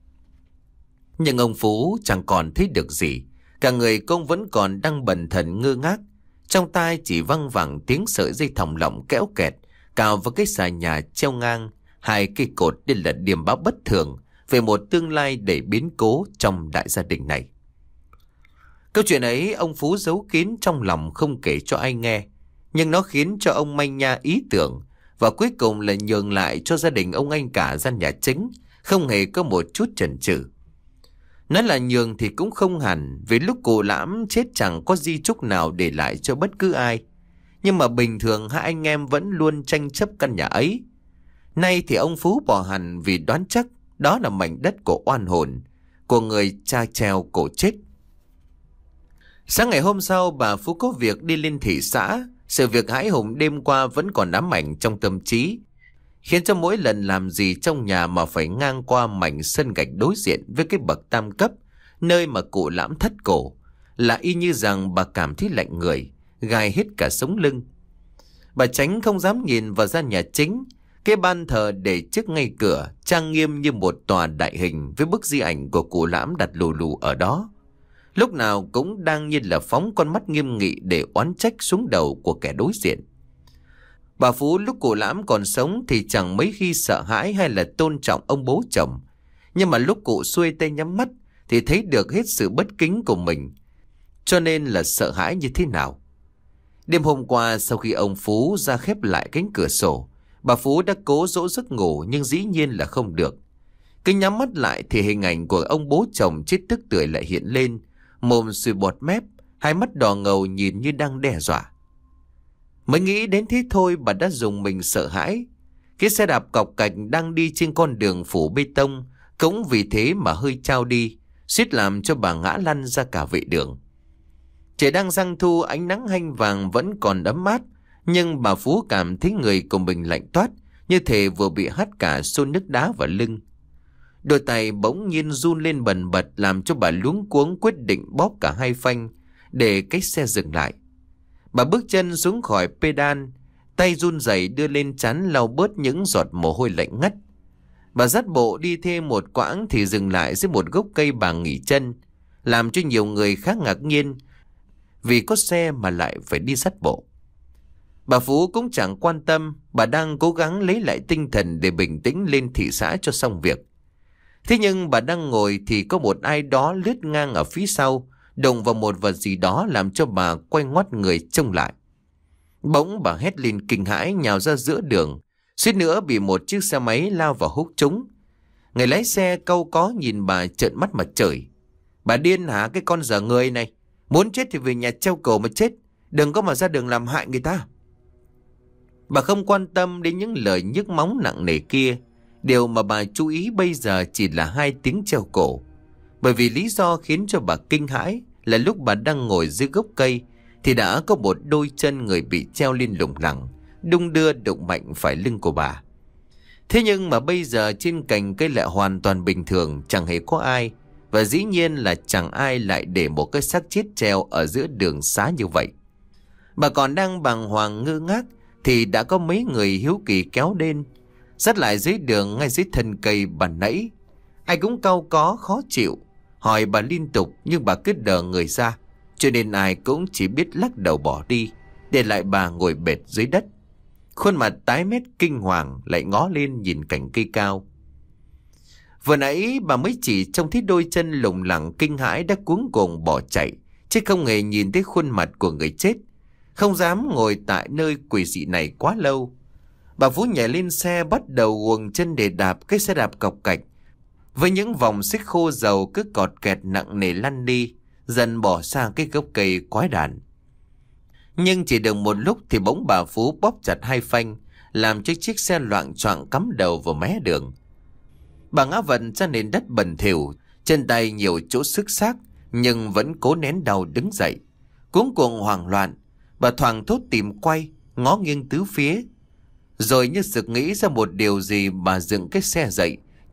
Nhưng ông Phú chẳng còn thấy được gì. Cả người công vẫn còn đang bần thần ngơ ngác. Trong tai chỉ văng vẳng tiếng sợi dây thòng lọng kéo kẹt cào vào cái xà nhà treo ngang hai cây cột. Đây là điểm báo bất thường về một tương lai đầy biến cố trong đại gia đình này. Câu chuyện ấy ông Phú giấu kín trong lòng không kể cho ai nghe, nhưng nó khiến cho ông manh nha ý tưởng, và cuối cùng là nhường lại cho gia đình ông anh cả gian nhà chính, không hề có một chút chần chừ. Nói là nhường thì cũng không hẳn, vì lúc cụ Lãm chết chẳng có di chúc nào để lại cho bất cứ ai. Nhưng mà bình thường hai anh em vẫn luôn tranh chấp căn nhà ấy. Nay thì ông Phú bỏ hẳn vì đoán chắc đó là mảnh đất của oan hồn, của người cha treo cổ chết. Sáng ngày hôm sau, bà Phú có việc đi lên thị xã. Sự việc hãi hùng đêm qua vẫn còn ám ảnh trong tâm trí, khiến cho mỗi lần làm gì trong nhà mà phải ngang qua mảnh sân gạch đối diện với cái bậc tam cấp, nơi mà cụ Lãm thất cổ, là y như rằng bà cảm thấy lạnh người, gai hết cả sống lưng. Bà tránh không dám nhìn vào gian nhà chính. Cái ban thờ để trước ngay cửa, trang nghiêm như một tòa đại hình, với bức di ảnh của cụ Lãm đặt lù lù ở đó, lúc nào cũng đang như là phóng con mắt nghiêm nghị để oán trách xuống đầu của kẻ đối diện. Bà Phú lúc cụ Lãm còn sống thì chẳng mấy khi sợ hãi hay là tôn trọng ông bố chồng, nhưng mà lúc cụ xuôi tay nhắm mắt thì thấy được hết sự bất kính của mình, cho nên là sợ hãi như thế nào. Đêm hôm qua, sau khi ông Phú ra khép lại cánh cửa sổ, bà Phú đã cố dỗ giấc ngủ nhưng dĩ nhiên là không được. Cứ nhắm mắt lại thì hình ảnh của ông bố chồng chết tức tưởi lại hiện lên, mồm sùi bọt mép, hai mắt đỏ ngầu nhìn như đang đe dọa. Mới nghĩ đến thế thôi, bà đã dùng mình sợ hãi. Cái xe đạp cọc cạch đang đi trên con đường phủ bê tông cũng vì thế mà hơi trao đi, suýt làm cho bà ngã lăn ra cả vệ đường. Trời đang giăng thu, ánh nắng hanh vàng vẫn còn ấm mát, nhưng bà Phú cảm thấy người của mình lạnh toát, như thể vừa bị hắt cả xô nước đá vào lưng. Đôi tay bỗng nhiên run lên bần bật, làm cho bà luống cuống quyết định bóp cả hai phanh để cái xe dừng lại. Bà bước chân xuống khỏi pedal, tay run rẩy đưa lên trán lau bớt những giọt mồ hôi lạnh ngắt. Bà dắt bộ đi thêm một quãng thì dừng lại dưới một gốc cây bà nghỉ chân, làm cho nhiều người khác ngạc nhiên vì có xe mà lại phải đi dắt bộ. Bà Phú cũng chẳng quan tâm, bà đang cố gắng lấy lại tinh thần để bình tĩnh lên thị xã cho xong việc. Thế nhưng bà đang ngồi thì có một ai đó lướt ngang ở phía sau, đụng vào một vật gì đó làm cho bà quay ngoắt người trông lại. Bỗng bà hét lên kinh hãi, nhào ra giữa đường, suýt nữa bị một chiếc xe máy lao vào húc trúng. Người lái xe cau có nhìn bà trợn mắt mà chửi: "Bà điên hả cái con dở người này? Muốn chết thì về nhà treo cổ mà chết, đừng có mà ra đường làm hại người ta." Bà không quan tâm đến những lời nhức móng nặng nề kia. Điều mà bà chú ý bây giờ chỉ là hai tiếng treo cổ. Bởi vì lý do khiến cho bà kinh hãi là lúc bà đang ngồi dưới gốc cây thì đã có một đôi chân người bị treo lên lủng lẳng, đung đưa đụng mạnh phải lưng của bà. Thế nhưng mà bây giờ trên cành cây lại hoàn toàn bình thường, chẳng hề có ai. Và dĩ nhiên là chẳng ai lại để một cái xác chết treo ở giữa đường xá như vậy. Bà còn đang bàng hoàng ngơ ngác thì đã có mấy người hiếu kỳ kéo đến, dắt lại dưới đường ngay dưới thân cây bà nãy. Ai cũng cau có khó chịu, hỏi bà liên tục nhưng bà cứ đờ người ra, cho nên ai cũng chỉ biết lắc đầu bỏ đi, để lại bà ngồi bệt dưới đất. Khuôn mặt tái mét kinh hoàng lại ngó lên nhìn cành cây cao. Vừa nãy bà mới chỉ trông thấy đôi chân lủng lẳng kinh hãi đã cuống cuồng bỏ chạy, chứ không hề nhìn thấy khuôn mặt của người chết. Không dám ngồi tại nơi quỷ dị này quá lâu. Bà Phú nhảy lên xe, bắt đầu guồng chân để đạp cái xe đạp cọc cạch, với những vòng xích khô dầu cứ cọt kẹt nặng nề lăn đi, dần bỏ xa cái gốc cây quái đản. Nhưng chỉ được một lúc thì bỗng bà Phú bóp chặt hai phanh, làm cho chiếc xe loạng choạng cắm đầu vào mé đường. Bà ngã vật ra nền đất bẩn thỉu, chân tay nhiều chỗ xước xác, nhưng vẫn cố nén đau đứng dậy. Cuống cuồng hoảng loạn, bà thoảng thốt tìm quay, ngó nghiêng tứ phía. Rồi như sực nghĩ ra một điều gì, bà dựng cái xe dậy,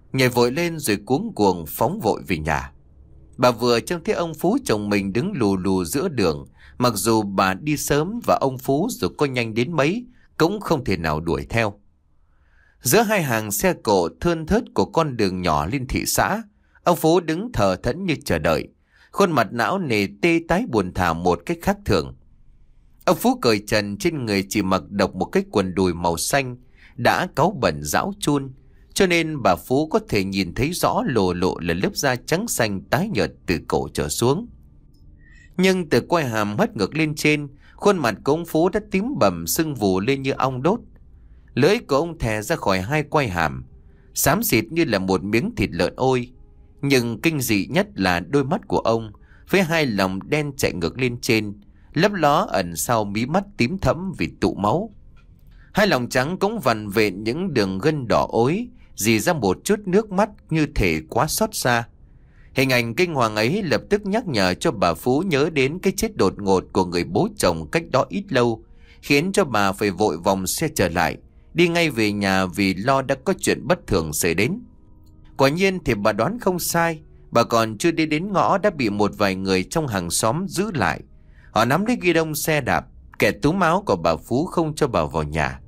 nhảy vội lên rồi cuống cuồng phóng vội về nhà. Bà vừa trông thấy ông Phú chồng mình đứng lù lù giữa đường, mặc dù bà đi sớm và ông Phú dù có nhanh đến mấy cũng không thể nào đuổi theo. Giữa hai hàng xe cộ thưa thớt của con đường nhỏ lên thị xã, ông Phú đứng thờ thẫn như chờ đợi, khuôn mặt não nề tê tái buồn thả một cách khác thường. Ông Phú cởi trần, trên người chỉ mặc độc một cái quần đùi màu xanh đã cáu bẩn rão chun, cho nên bà Phú có thể nhìn thấy rõ lồ lộ là lớp da trắng xanh tái nhợt từ cổ trở xuống. Nhưng từ quai hàm hất ngược lên trên, khuôn mặt của ông Phú đã tím bầm sưng vù lên như ong đốt. Lưỡi của ông thè ra khỏi hai quai hàm, xám xịt như là một miếng thịt lợn ôi. Nhưng kinh dị nhất là đôi mắt của ông, với hai lòng đen chạy ngược lên trên, lấp ló ẩn sau mí mắt tím thẫm vì tụ máu. Hai lòng trắng cũng vằn vện những đường gân đỏ ối, rỉ ra một chút nước mắt như thể quá xót xa. Hình ảnh kinh hoàng ấy lập tức nhắc nhở cho bà Phú nhớ đến cái chết đột ngột của người bố chồng cách đó ít lâu, khiến cho bà phải vội vòng xe trở lại, đi ngay về nhà vì lo đã có chuyện bất thường xảy đến. Quả nhiên thì bà đoán không sai, bà còn chưa đi đến ngõ đã bị một vài người trong hàng xóm giữ lại. Họ nắm lấy ghi đông xe đạp, kẻ túm áo của bà Phú không cho bà vào nhà.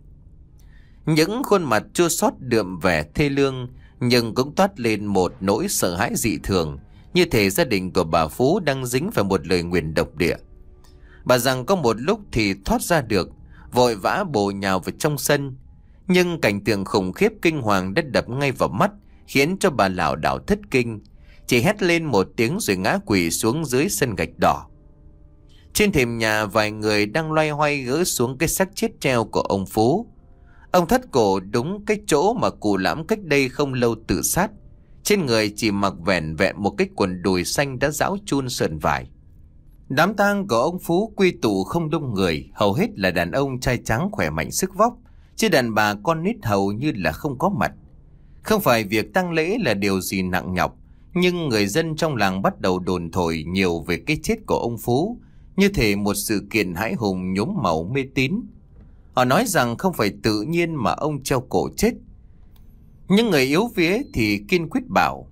Những khuôn mặt chua xót đượm vẻ thê lương, nhưng cũng toát lên một nỗi sợ hãi dị thường, như thể gia đình của bà Phú đang dính phải một lời nguyền độc địa. Bà rằng có một lúc thì thoát ra được, vội vã bổ nhào vào trong sân. Nhưng cảnh tượng khủng khiếp kinh hoàng đã đập ngay vào mắt, khiến cho bà lảo đảo thất kinh, chỉ hét lên một tiếng rồi ngã quỵ xuống dưới sân gạch đỏ. Trên thềm nhà, vài người đang loay hoay gỡ xuống cái xác chết treo của ông Phú. Ông thắt cổ đúng cái chỗ mà cụ Lãm cách đây không lâu tự sát. Trên người chỉ mặc vẻn vẹn một cái quần đùi xanh đã rão chun sờn vải. Đám tang của ông Phú quy tụ không đông người, hầu hết là đàn ông trai trắng khỏe mạnh sức vóc, chứ đàn bà con nít hầu như là không có mặt. Không phải việc tang lễ là điều gì nặng nhọc, nhưng người dân trong làng bắt đầu đồn thổi nhiều về cái chết của ông Phú, như thể một sự kiện hãi hùng nhuốm màu mê tín. Họ nói rằng không phải tự nhiên mà ông treo cổ chết. Những người yếu vía thì kiên quyết bảo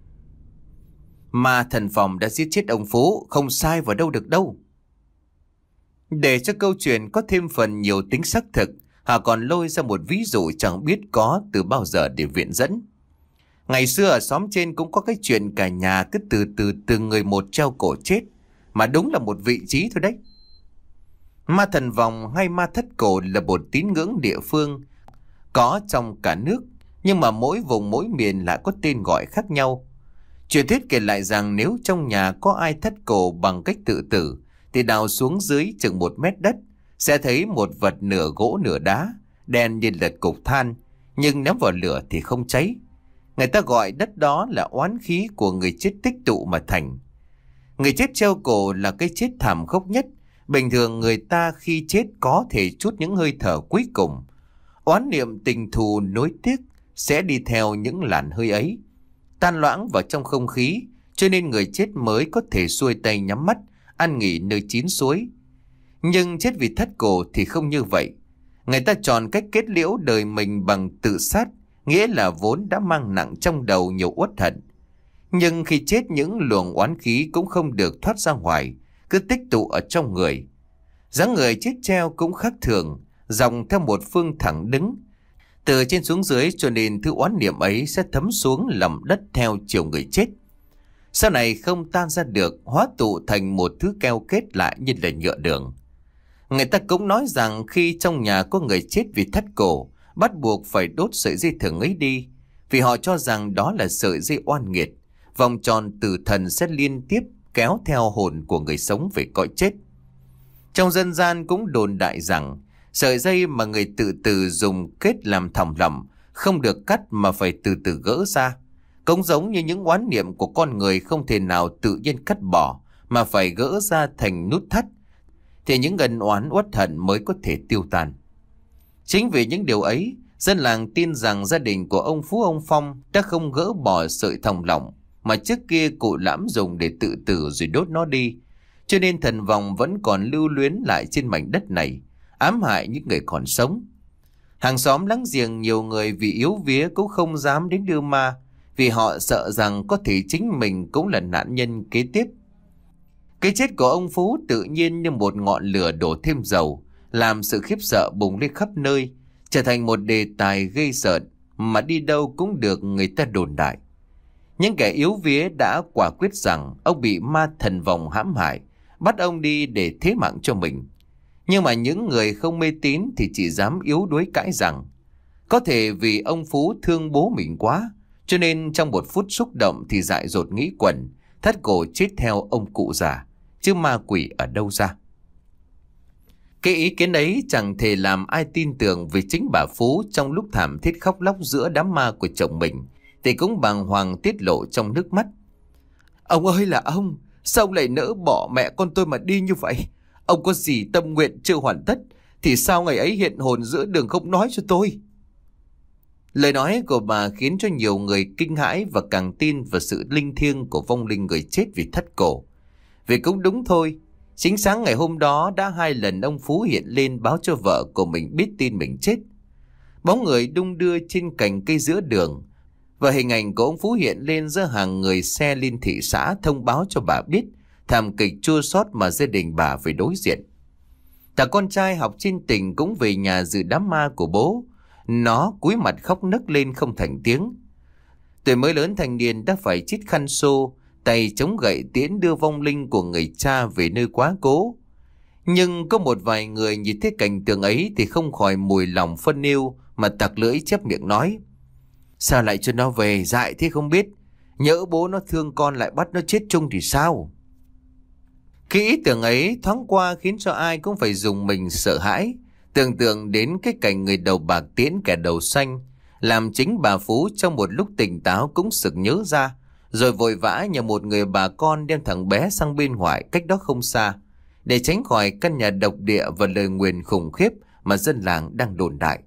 mà thần phòng đã giết chết ông Phú, không sai vào đâu được đâu. Để cho câu chuyện có thêm phần nhiều tính xác thực, họ còn lôi ra một ví dụ chẳng biết có từ bao giờ để viện dẫn. Ngày xưa ở xóm trên cũng có cái chuyện cả nhà cứ từ từ từng người một treo cổ chết, mà đúng là một vị trí thôi đấy. Ma thần vòng hay ma thất cổ là một tín ngưỡng địa phương có trong cả nước, nhưng mà mỗi vùng mỗi miền lại có tên gọi khác nhau. Truyền thuyết kể lại rằng nếu trong nhà có ai thất cổ bằng cách tự tử, thì đào xuống dưới chừng một mét đất sẽ thấy một vật nửa gỗ nửa đá, đen như là cục than, nhưng ném vào lửa thì không cháy. Người ta gọi đất đó là oán khí của người chết tích tụ mà thành. Người chết treo cổ là cái chết thảm khốc nhất. Bình thường người ta khi chết có thể trút những hơi thở cuối cùng. Oán niệm tình thù nối tiếc sẽ đi theo những làn hơi ấy, tan loãng vào trong không khí, cho nên người chết mới có thể xuôi tay nhắm mắt, ăn nghỉ nơi chín suối. Nhưng chết vì thất cổ thì không như vậy. Người ta chọn cách kết liễu đời mình bằng tự sát, nghĩa là vốn đã mang nặng trong đầu nhiều uất hận. Nhưng khi chết, những luồng oán khí cũng không được thoát ra ngoài, cứ tích tụ ở trong người. Dáng người chết treo cũng khác thường, dòng theo một phương thẳng đứng từ trên xuống dưới, cho nên thứ oán niệm ấy sẽ thấm xuống lòng đất theo chiều người chết. Sau này không tan ra được, hóa tụ thành một thứ keo kết lại như là nhựa đường. Người ta cũng nói rằng khi trong nhà có người chết vì thắt cổ, bắt buộc phải đốt sợi dây thừng ấy đi, vì họ cho rằng đó là sợi dây oan nghiệt. Vòng tròn tử thần sẽ liên tiếp kéo theo hồn của người sống về cõi chết. Trong dân gian cũng đồn đại rằng sợi dây mà người tự tử dùng kết làm thòng lọng không được cắt mà phải từ từ gỡ ra. Cũng giống như những oán niệm của con người không thể nào tự nhiên cắt bỏ, mà phải gỡ ra thành nút thắt, thì những ân oán uất hận mới có thể tiêu tan. Chính vì những điều ấy, dân làng tin rằng gia đình của ông Phú ông Phong đã không gỡ bỏ sợi thòng lọng mà trước kia cụ Lãm dùng để tự tử rồi đốt nó đi, cho nên thần vòng vẫn còn lưu luyến lại trên mảnh đất này, ám hại những người còn sống. Hàng xóm láng giềng nhiều người vì yếu vía cũng không dám đến đưa ma, vì họ sợ rằng có thể chính mình cũng là nạn nhân kế tiếp. Cái chết của ông Phú tự nhiên như một ngọn lửa đổ thêm dầu, làm sự khiếp sợ bùng lên khắp nơi, trở thành một đề tài gây sợ mà đi đâu cũng được người ta đồn đại. Những kẻ yếu vía đã quả quyết rằng ông bị ma thần vòng hãm hại, bắt ông đi để thế mạng cho mình. Nhưng mà những người không mê tín thì chỉ dám yếu đuối cãi rằng có thể vì ông Phú thương bố mình quá, cho nên trong một phút xúc động thì dại dột nghĩ quẩn, thắt cổ chết theo ông cụ già, chứ ma quỷ ở đâu ra. Cái ý kiến ấy chẳng thể làm ai tin tưởng, vì chính bà Phú trong lúc thảm thiết khóc lóc giữa đám ma của chồng mình thì cũng bàng hoàng tiết lộ trong nước mắt. Ông ơi là ông, sao ông lại nỡ bỏ mẹ con tôi mà đi như vậy? Ông có gì tâm nguyện chưa hoàn tất thì sao ngày ấy hiện hồn giữa đường không nói cho tôi? Lời nói của bà khiến cho nhiều người kinh hãi và càng tin vào sự linh thiêng của vong linh người chết vì thất cổ. Vì cũng đúng thôi, chính sáng ngày hôm đó đã hai lần ông Phú hiện lên báo cho vợ của mình biết tin mình chết. Bóng người đung đưa trên cành cây giữa đường, và hình ảnh của ông Phú hiện lên giữa hàng người xe lên thị xã thông báo cho bà biết thảm kịch chua xót mà gia đình bà phải đối diện. Thằng con trai học trên tỉnh cũng về nhà dự đám ma của bố. Nó cúi mặt khóc nấc lên không thành tiếng. Tuổi mới lớn thành niên đã phải chít khăn xô, tay chống gậy tiễn đưa vong linh của người cha về nơi quá cố. Nhưng có một vài người nhìn thấy cảnh tượng ấy thì không khỏi mùi lòng phân yêu mà tặc lưỡi chép miệng nói: sao lại cho nó về, dại thế không biết, nhỡ bố nó thương con lại bắt nó chết chung thì sao? Cái ý tưởng ấy thoáng qua khiến cho ai cũng phải dùng mình sợ hãi, tưởng tượng đến cái cảnh người đầu bạc tiễn kẻ đầu xanh, làm chính bà Phú trong một lúc tỉnh táo cũng sực nhớ ra, rồi vội vã nhờ một người bà con đem thằng bé sang bên ngoài cách đó không xa, để tránh khỏi căn nhà độc địa và lời nguyền khủng khiếp mà dân làng đang đồn đại.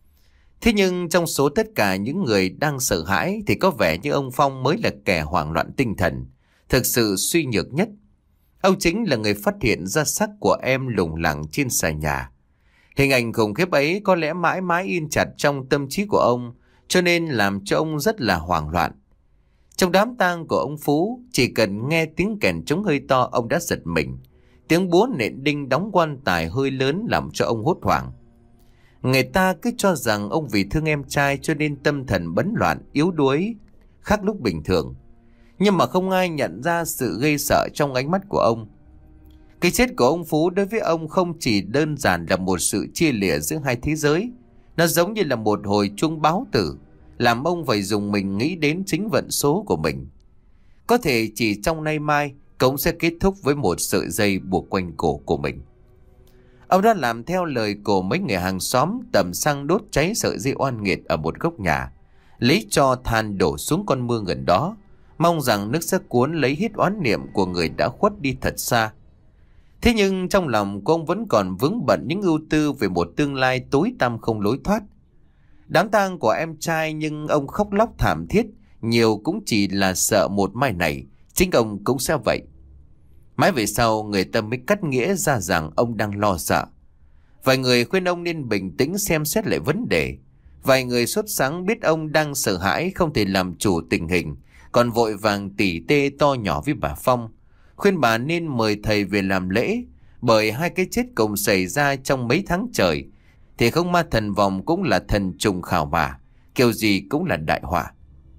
Thế nhưng trong số tất cả những người đang sợ hãi thì có vẻ như ông Phong mới là kẻ hoảng loạn tinh thần, thực sự suy nhược nhất. Ông chính là người phát hiện ra xác của em lủng lẳng trên xà nhà. Hình ảnh khủng khiếp ấy có lẽ mãi mãi in chặt trong tâm trí của ông, cho nên làm cho ông rất là hoảng loạn. Trong đám tang của ông Phú, chỉ cần nghe tiếng kèn trống hơi to ông đã giật mình. Tiếng búa nện đinh đóng quan tài hơi lớn làm cho ông hốt hoảng. Người ta cứ cho rằng ông vì thương em trai cho nên tâm thần bấn loạn, yếu đuối, khác lúc bình thường. Nhưng mà không ai nhận ra sự gây sợ trong ánh mắt của ông. Cái chết của ông Phú đối với ông không chỉ đơn giản là một sự chia lìa giữa hai thế giới. Nó giống như là một hồi chuông báo tử, làm ông phải dùng mình nghĩ đến chính vận số của mình. Có thể chỉ trong nay mai, cũng sẽ kết thúc với một sợi dây buộc quanh cổ của mình. Ông đã làm theo lời của mấy người hàng xóm, tầm xăng đốt cháy sợi dây oan nghiệt ở một góc nhà, lấy tro than đổ xuống con mương gần đó, mong rằng nước sẽ cuốn lấy hết oán niệm của người đã khuất đi thật xa. Thế nhưng trong lòng của ông vẫn còn vướng bận những ưu tư về một tương lai tối tăm không lối thoát. Đám tang của em trai nhưng ông khóc lóc thảm thiết, nhiều cũng chỉ là sợ một mai này chính ông cũng sẽ vậy. Mãi về sau người ta mới cắt nghĩa ra rằng ông đang lo sợ. Vài người khuyên ông nên bình tĩnh xem xét lại vấn đề. Vài người sốt sắng biết ông đang sợ hãi không thể làm chủ tình hình, còn vội vàng tỉ tê to nhỏ với bà Phong, khuyên bà nên mời thầy về làm lễ, bởi hai cái chết cùng xảy ra trong mấy tháng trời thì không ma thần vòng cũng là thần trùng khảo mà, kiểu gì cũng là đại họa.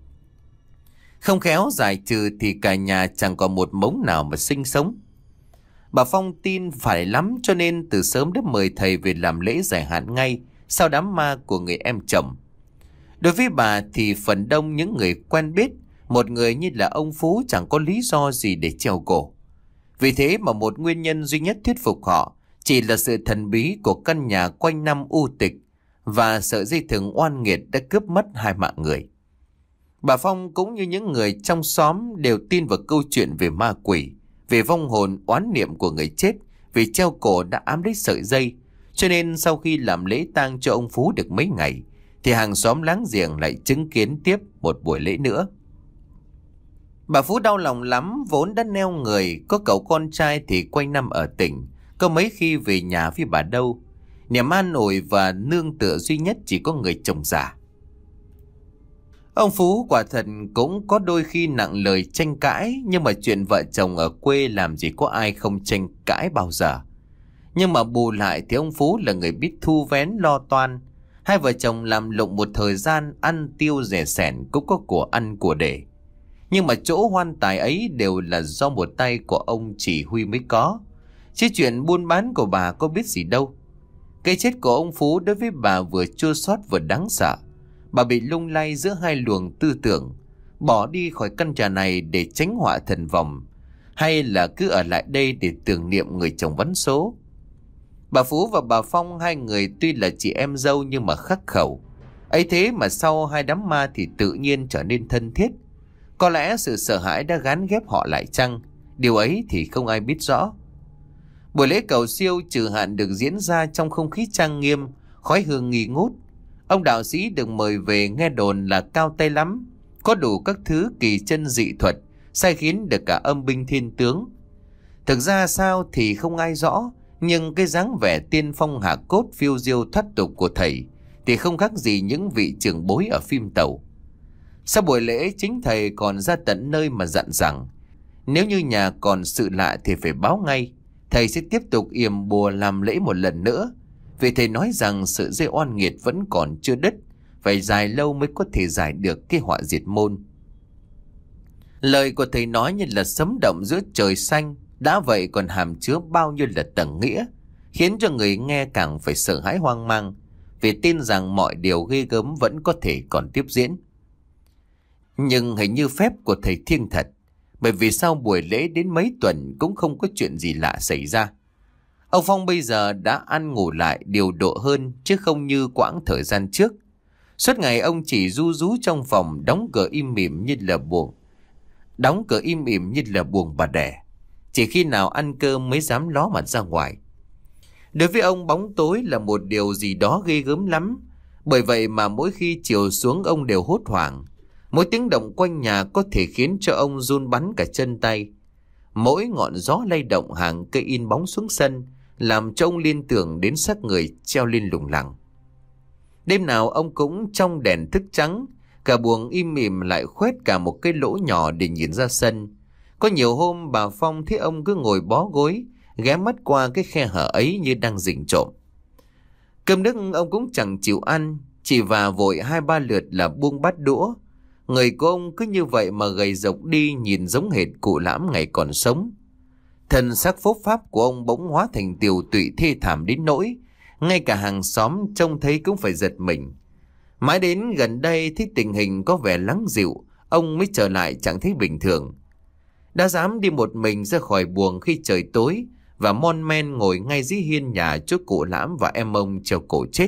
Không khéo giải trừ thì cả nhà chẳng còn một mống nào mà sinh sống. Bà Phong tin phải lắm cho nên từ sớm đã mời thầy về làm lễ giải hạn ngay sau đám ma của người em chồng. Đối với bà thì phần đông những người quen biết, một người như là ông Phú chẳng có lý do gì để treo cổ. Vì thế mà một nguyên nhân duy nhất thuyết phục họ chỉ là sự thần bí của căn nhà quanh năm u tịch và sợi dây thừng oan nghiệt đã cướp mất hai mạng người. Bà Phong cũng như những người trong xóm đều tin vào câu chuyện về ma quỷ, về vong hồn oán niệm của người chết vì treo cổ đã ám lấy sợi dây. Cho nên sau khi làm lễ tang cho ông Phú được mấy ngày thì hàng xóm láng giềng lại chứng kiến tiếp một buổi lễ nữa. Bà Phú đau lòng lắm, vốn đã neo người, có cậu con trai thì quanh năm ở tỉnh, có mấy khi về nhà với bà đâu. Niềm an ủi và nương tựa duy nhất chỉ có người chồng già. Ông Phú quả thật cũng có đôi khi nặng lời tranh cãi, nhưng mà chuyện vợ chồng ở quê làm gì có ai không tranh cãi bao giờ. Nhưng mà bù lại thì ông Phú là người biết thu vén lo toan. Hai vợ chồng làm lụng một thời gian, ăn tiêu rẻ sẻn cũng có của ăn của để. Nhưng mà chỗ hoan tài ấy đều là do một tay của ông chỉ huy mới có. Chứ chuyện buôn bán của bà có biết gì đâu. Cái chết của ông Phú đối với bà vừa chua xót vừa đáng sợ. Bà bị lung lay giữa hai luồng tư tưởng, bỏ đi khỏi căn nhà này để tránh họa thần vong, hay là cứ ở lại đây để tưởng niệm người chồng vắn số. Bà Phú và bà Phong, hai người tuy là chị em dâu nhưng mà khắc khẩu. Ấy thế mà sau hai đám ma thì tự nhiên trở nên thân thiết. Có lẽ sự sợ hãi đã gán ghép họ lại chăng? Điều ấy thì không ai biết rõ. Buổi lễ cầu siêu trừ hạn được diễn ra trong không khí trang nghiêm, khói hương nghi ngút. Ông đạo sĩ được mời về nghe đồn là cao tay lắm, có đủ các thứ kỳ chân dị thuật, sai khiến được cả âm binh thiên tướng. Thực ra sao thì không ai rõ, nhưng cái dáng vẻ tiên phong hạ cốt phiêu diêu thoát tục của thầy thì không khác gì những vị trưởng bối ở phim tàu. Sau buổi lễ, chính thầy còn ra tận nơi mà dặn rằng nếu như nhà còn sự lạ thì phải báo ngay. Thầy sẽ tiếp tục yểm bùa làm lễ một lần nữa, vì thầy nói rằng sự dây oan nghiệt vẫn còn chưa đứt, phải dài lâu mới có thể giải được cái họa diệt môn. Lời của thầy nói như là sấm động giữa trời xanh, đã vậy còn hàm chứa bao nhiêu là tầng nghĩa, khiến cho người nghe càng phải sợ hãi hoang mang, vì tin rằng mọi điều ghê gớm vẫn có thể còn tiếp diễn. Nhưng hình như phép của thầy thiêng thật, bởi vì sau buổi lễ đến mấy tuần cũng không có chuyện gì lạ xảy ra. Ông Phong bây giờ đã ăn ngủ lại điều độ hơn, chứ không như quãng thời gian trước. Suốt ngày ông chỉ ru rú trong phòng, đóng cửa im ỉm như là buồng. Đóng cửa im ỉm như là buồng bà đẻ. Chỉ khi nào ăn cơm mới dám ló mặt ra ngoài. Đối với ông, bóng tối là một điều gì đó ghê gớm lắm. Bởi vậy mà mỗi khi chiều xuống ông đều hốt hoảng. Mỗi tiếng động quanh nhà có thể khiến cho ông run bắn cả chân tay. Mỗi ngọn gió lay động hàng cây in bóng xuống sân, làm cho ông liên tưởng đến xác người treo lên lủng lẳng. Đêm nào ông cũng trong đèn thức trắng, cả buồng im mỉm lại khoét cả một cái lỗ nhỏ để nhìn ra sân. Có nhiều hôm bà Phong thấy ông cứ ngồi bó gối, ghé mắt qua cái khe hở ấy như đang rình trộm. Cơm nước ông cũng chẳng chịu ăn, chỉ và vội hai ba lượt là buông bát đũa. Người của ông cứ như vậy mà gầy rộc đi, nhìn giống hệt cụ Lãm ngày còn sống. Thân xác phốp pháp của ông bỗng hóa thành tiều tụy thê thảm đến nỗi ngay cả hàng xóm trông thấy cũng phải giật mình. Mãi đến gần đây thấy tình hình có vẻ lắng dịu, ông mới trở lại trạng thái bình thường. Đã dám đi một mình ra khỏi buồng khi trời tối, và mon men ngồi ngay dưới hiên nhà chỗ cụ Lãm và em ông treo cổ chết.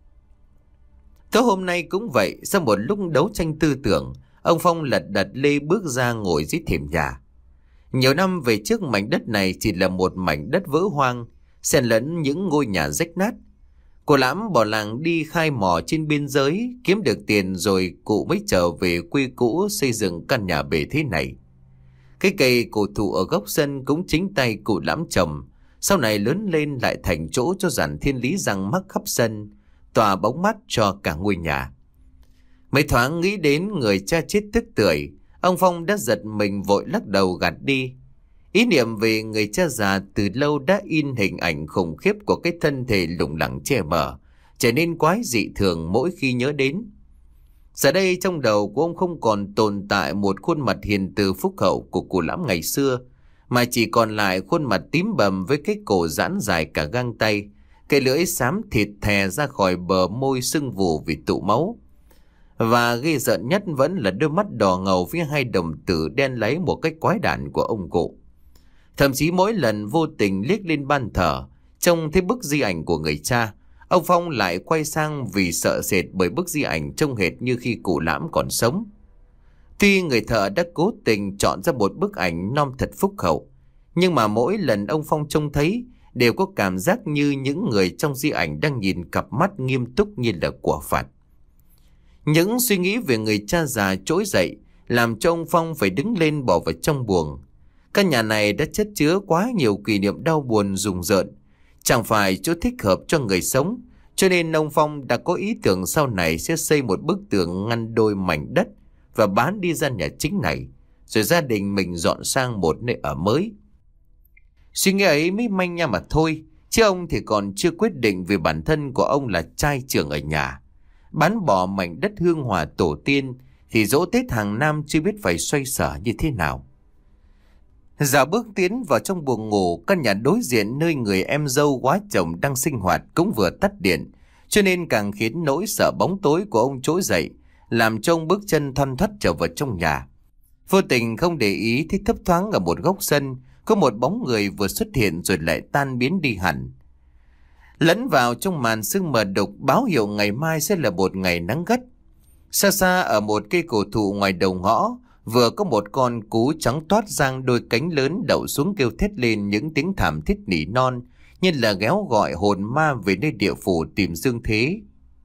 Tối hôm nay cũng vậy, sau một lúc đấu tranh tư tưởng, ông Phong lật đật lê bước ra ngồi dưới thềm nhà. Nhiều năm về trước, mảnh đất này chỉ là một mảnh đất vỡ hoang, xen lẫn những ngôi nhà rách nát. Cụ Lãm bỏ làng đi khai mỏ trên biên giới, kiếm được tiền rồi cụ mới trở về quê cũ xây dựng căn nhà bề thế này. Cái cây cổ thụ ở góc sân cũng chính tay cụ Lãm trồng, sau này lớn lên lại thành chỗ cho dàn thiên lý răng mắc khắp sân, tỏa bóng mát cho cả ngôi nhà. Mấy thoáng nghĩ đến người cha chết tức tưởi, ông Phong đã giật mình vội lắc đầu gạt đi. Ý niệm về người cha già từ lâu đã in hình ảnh khủng khiếp của cái thân thể lủng lẳng che mờ, trở nên quái dị thường mỗi khi nhớ đến. Giờ đây trong đầu của ông không còn tồn tại một khuôn mặt hiền từ phúc hậu của cụ Lãm ngày xưa, mà chỉ còn lại khuôn mặt tím bầm với cái cổ giãn dài cả găng tay, cái lưỡi xám thịt thè ra khỏi bờ môi sưng vù vì tụ máu. Và ghê rợn nhất vẫn là đôi mắt đỏ ngầu với hai đồng tử đen láy một cách quái đản của ông cụ. Thậm chí mỗi lần vô tình liếc lên ban thờ, trông thấy bức di ảnh của người cha, ông Phong lại quay sang vì sợ sệt bởi bức di ảnh trông hệt như khi cụ Lãm còn sống. Tuy người thợ đã cố tình chọn ra một bức ảnh non thật phúc hậu, nhưng mà mỗi lần ông Phong trông thấy đều có cảm giác như những người trong di ảnh đang nhìn cặp mắt nghiêm túc như là của phạt. Những suy nghĩ về người cha già trỗi dậy làm cho ông Phong phải đứng lên bỏ vào trong buồng. Căn nhà này đã chất chứa quá nhiều kỷ niệm đau buồn rùng rợn, chẳng phải chỗ thích hợp cho người sống, Cho nên ông Phong đã có ý tưởng sau này sẽ xây một bức tường ngăn đôi mảnh đất và bán đi gian nhà chính này, rồi gia đình mình dọn sang một nơi ở mới. Suy nghĩ ấy mới manh nha mà thôi, chứ ông thì còn chưa quyết định vì bản thân của ông là trai trưởng ở nhà. Bán bỏ mảnh đất hương hỏa tổ tiên thì dỗ Tết hàng năm chưa biết phải xoay sở như thế nào. Dạo bước tiến vào trong buồng ngủ, căn nhà đối diện nơi người em dâu quá chồng đang sinh hoạt cũng vừa tắt điện, cho nên càng khiến nỗi sợ bóng tối của ông trỗi dậy, làm cho ông bước chân thoăn thoắt trở vào trong nhà. Vô tình không để ý thấy thấp thoáng ở một góc sân có một bóng người vừa xuất hiện rồi lại tan biến đi hẳn, lẫn vào trong màn sương mờ đục, báo hiệu ngày mai sẽ là một ngày nắng gắt. Xa xa ở một cây cổ thụ ngoài đầu ngõ, vừa có một con cú trắng toát giang đôi cánh lớn đậu xuống kêu thét lên những tiếng thảm thiết nỉ non, như là géo gọi hồn ma về nơi địa phủ tìm dương thế.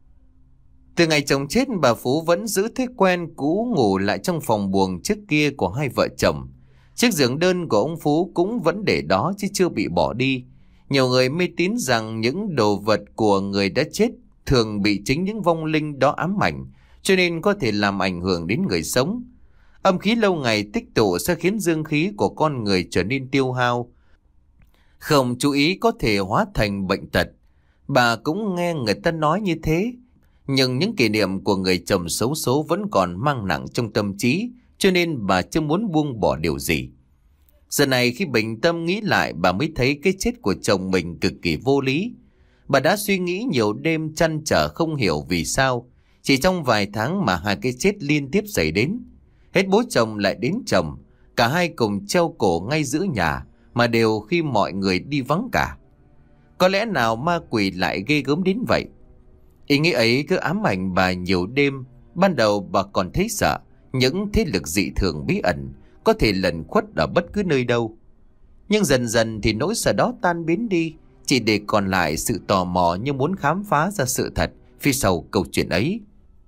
Từ ngày chồng chết, bà Phú vẫn giữ thói quen cũ ngủ lại trong phòng buồng trước kia của hai vợ chồng. Chiếc giường đơn của ông Phú cũng vẫn để đó chứ chưa bị bỏ đi. Nhiều người mê tín rằng những đồ vật của người đã chết thường bị chính những vong linh đó ám ảnh, cho nên có thể làm ảnh hưởng đến người sống. Âm khí lâu ngày tích tụ sẽ khiến dương khí của con người trở nên tiêu hao, không chú ý có thể hóa thành bệnh tật. Bà cũng nghe người ta nói như thế, nhưng những kỷ niệm của người chồng xấu số vẫn còn mang nặng trong tâm trí, cho nên bà chưa muốn buông bỏ điều gì. Giờ này khi bình tâm nghĩ lại, bà mới thấy cái chết của chồng mình cực kỳ vô lý. Bà đã suy nghĩ nhiều đêm trăn trở không hiểu vì sao chỉ trong vài tháng mà hai cái chết liên tiếp xảy đến. Hết bố chồng lại đến chồng, cả hai cùng treo cổ ngay giữa nhà, mà đều khi mọi người đi vắng cả. Có lẽ nào ma quỷ lại ghê gớm đến vậy? Ý nghĩ ấy cứ ám ảnh bà nhiều đêm. Ban đầu bà còn thấy sợ những thế lực dị thường bí ẩn có thể lẩn khuất ở bất cứ nơi đâu. Nhưng dần dần thì nỗi sợ đó tan biến đi, chỉ để còn lại sự tò mò như muốn khám phá ra sự thật phía sau câu chuyện ấy.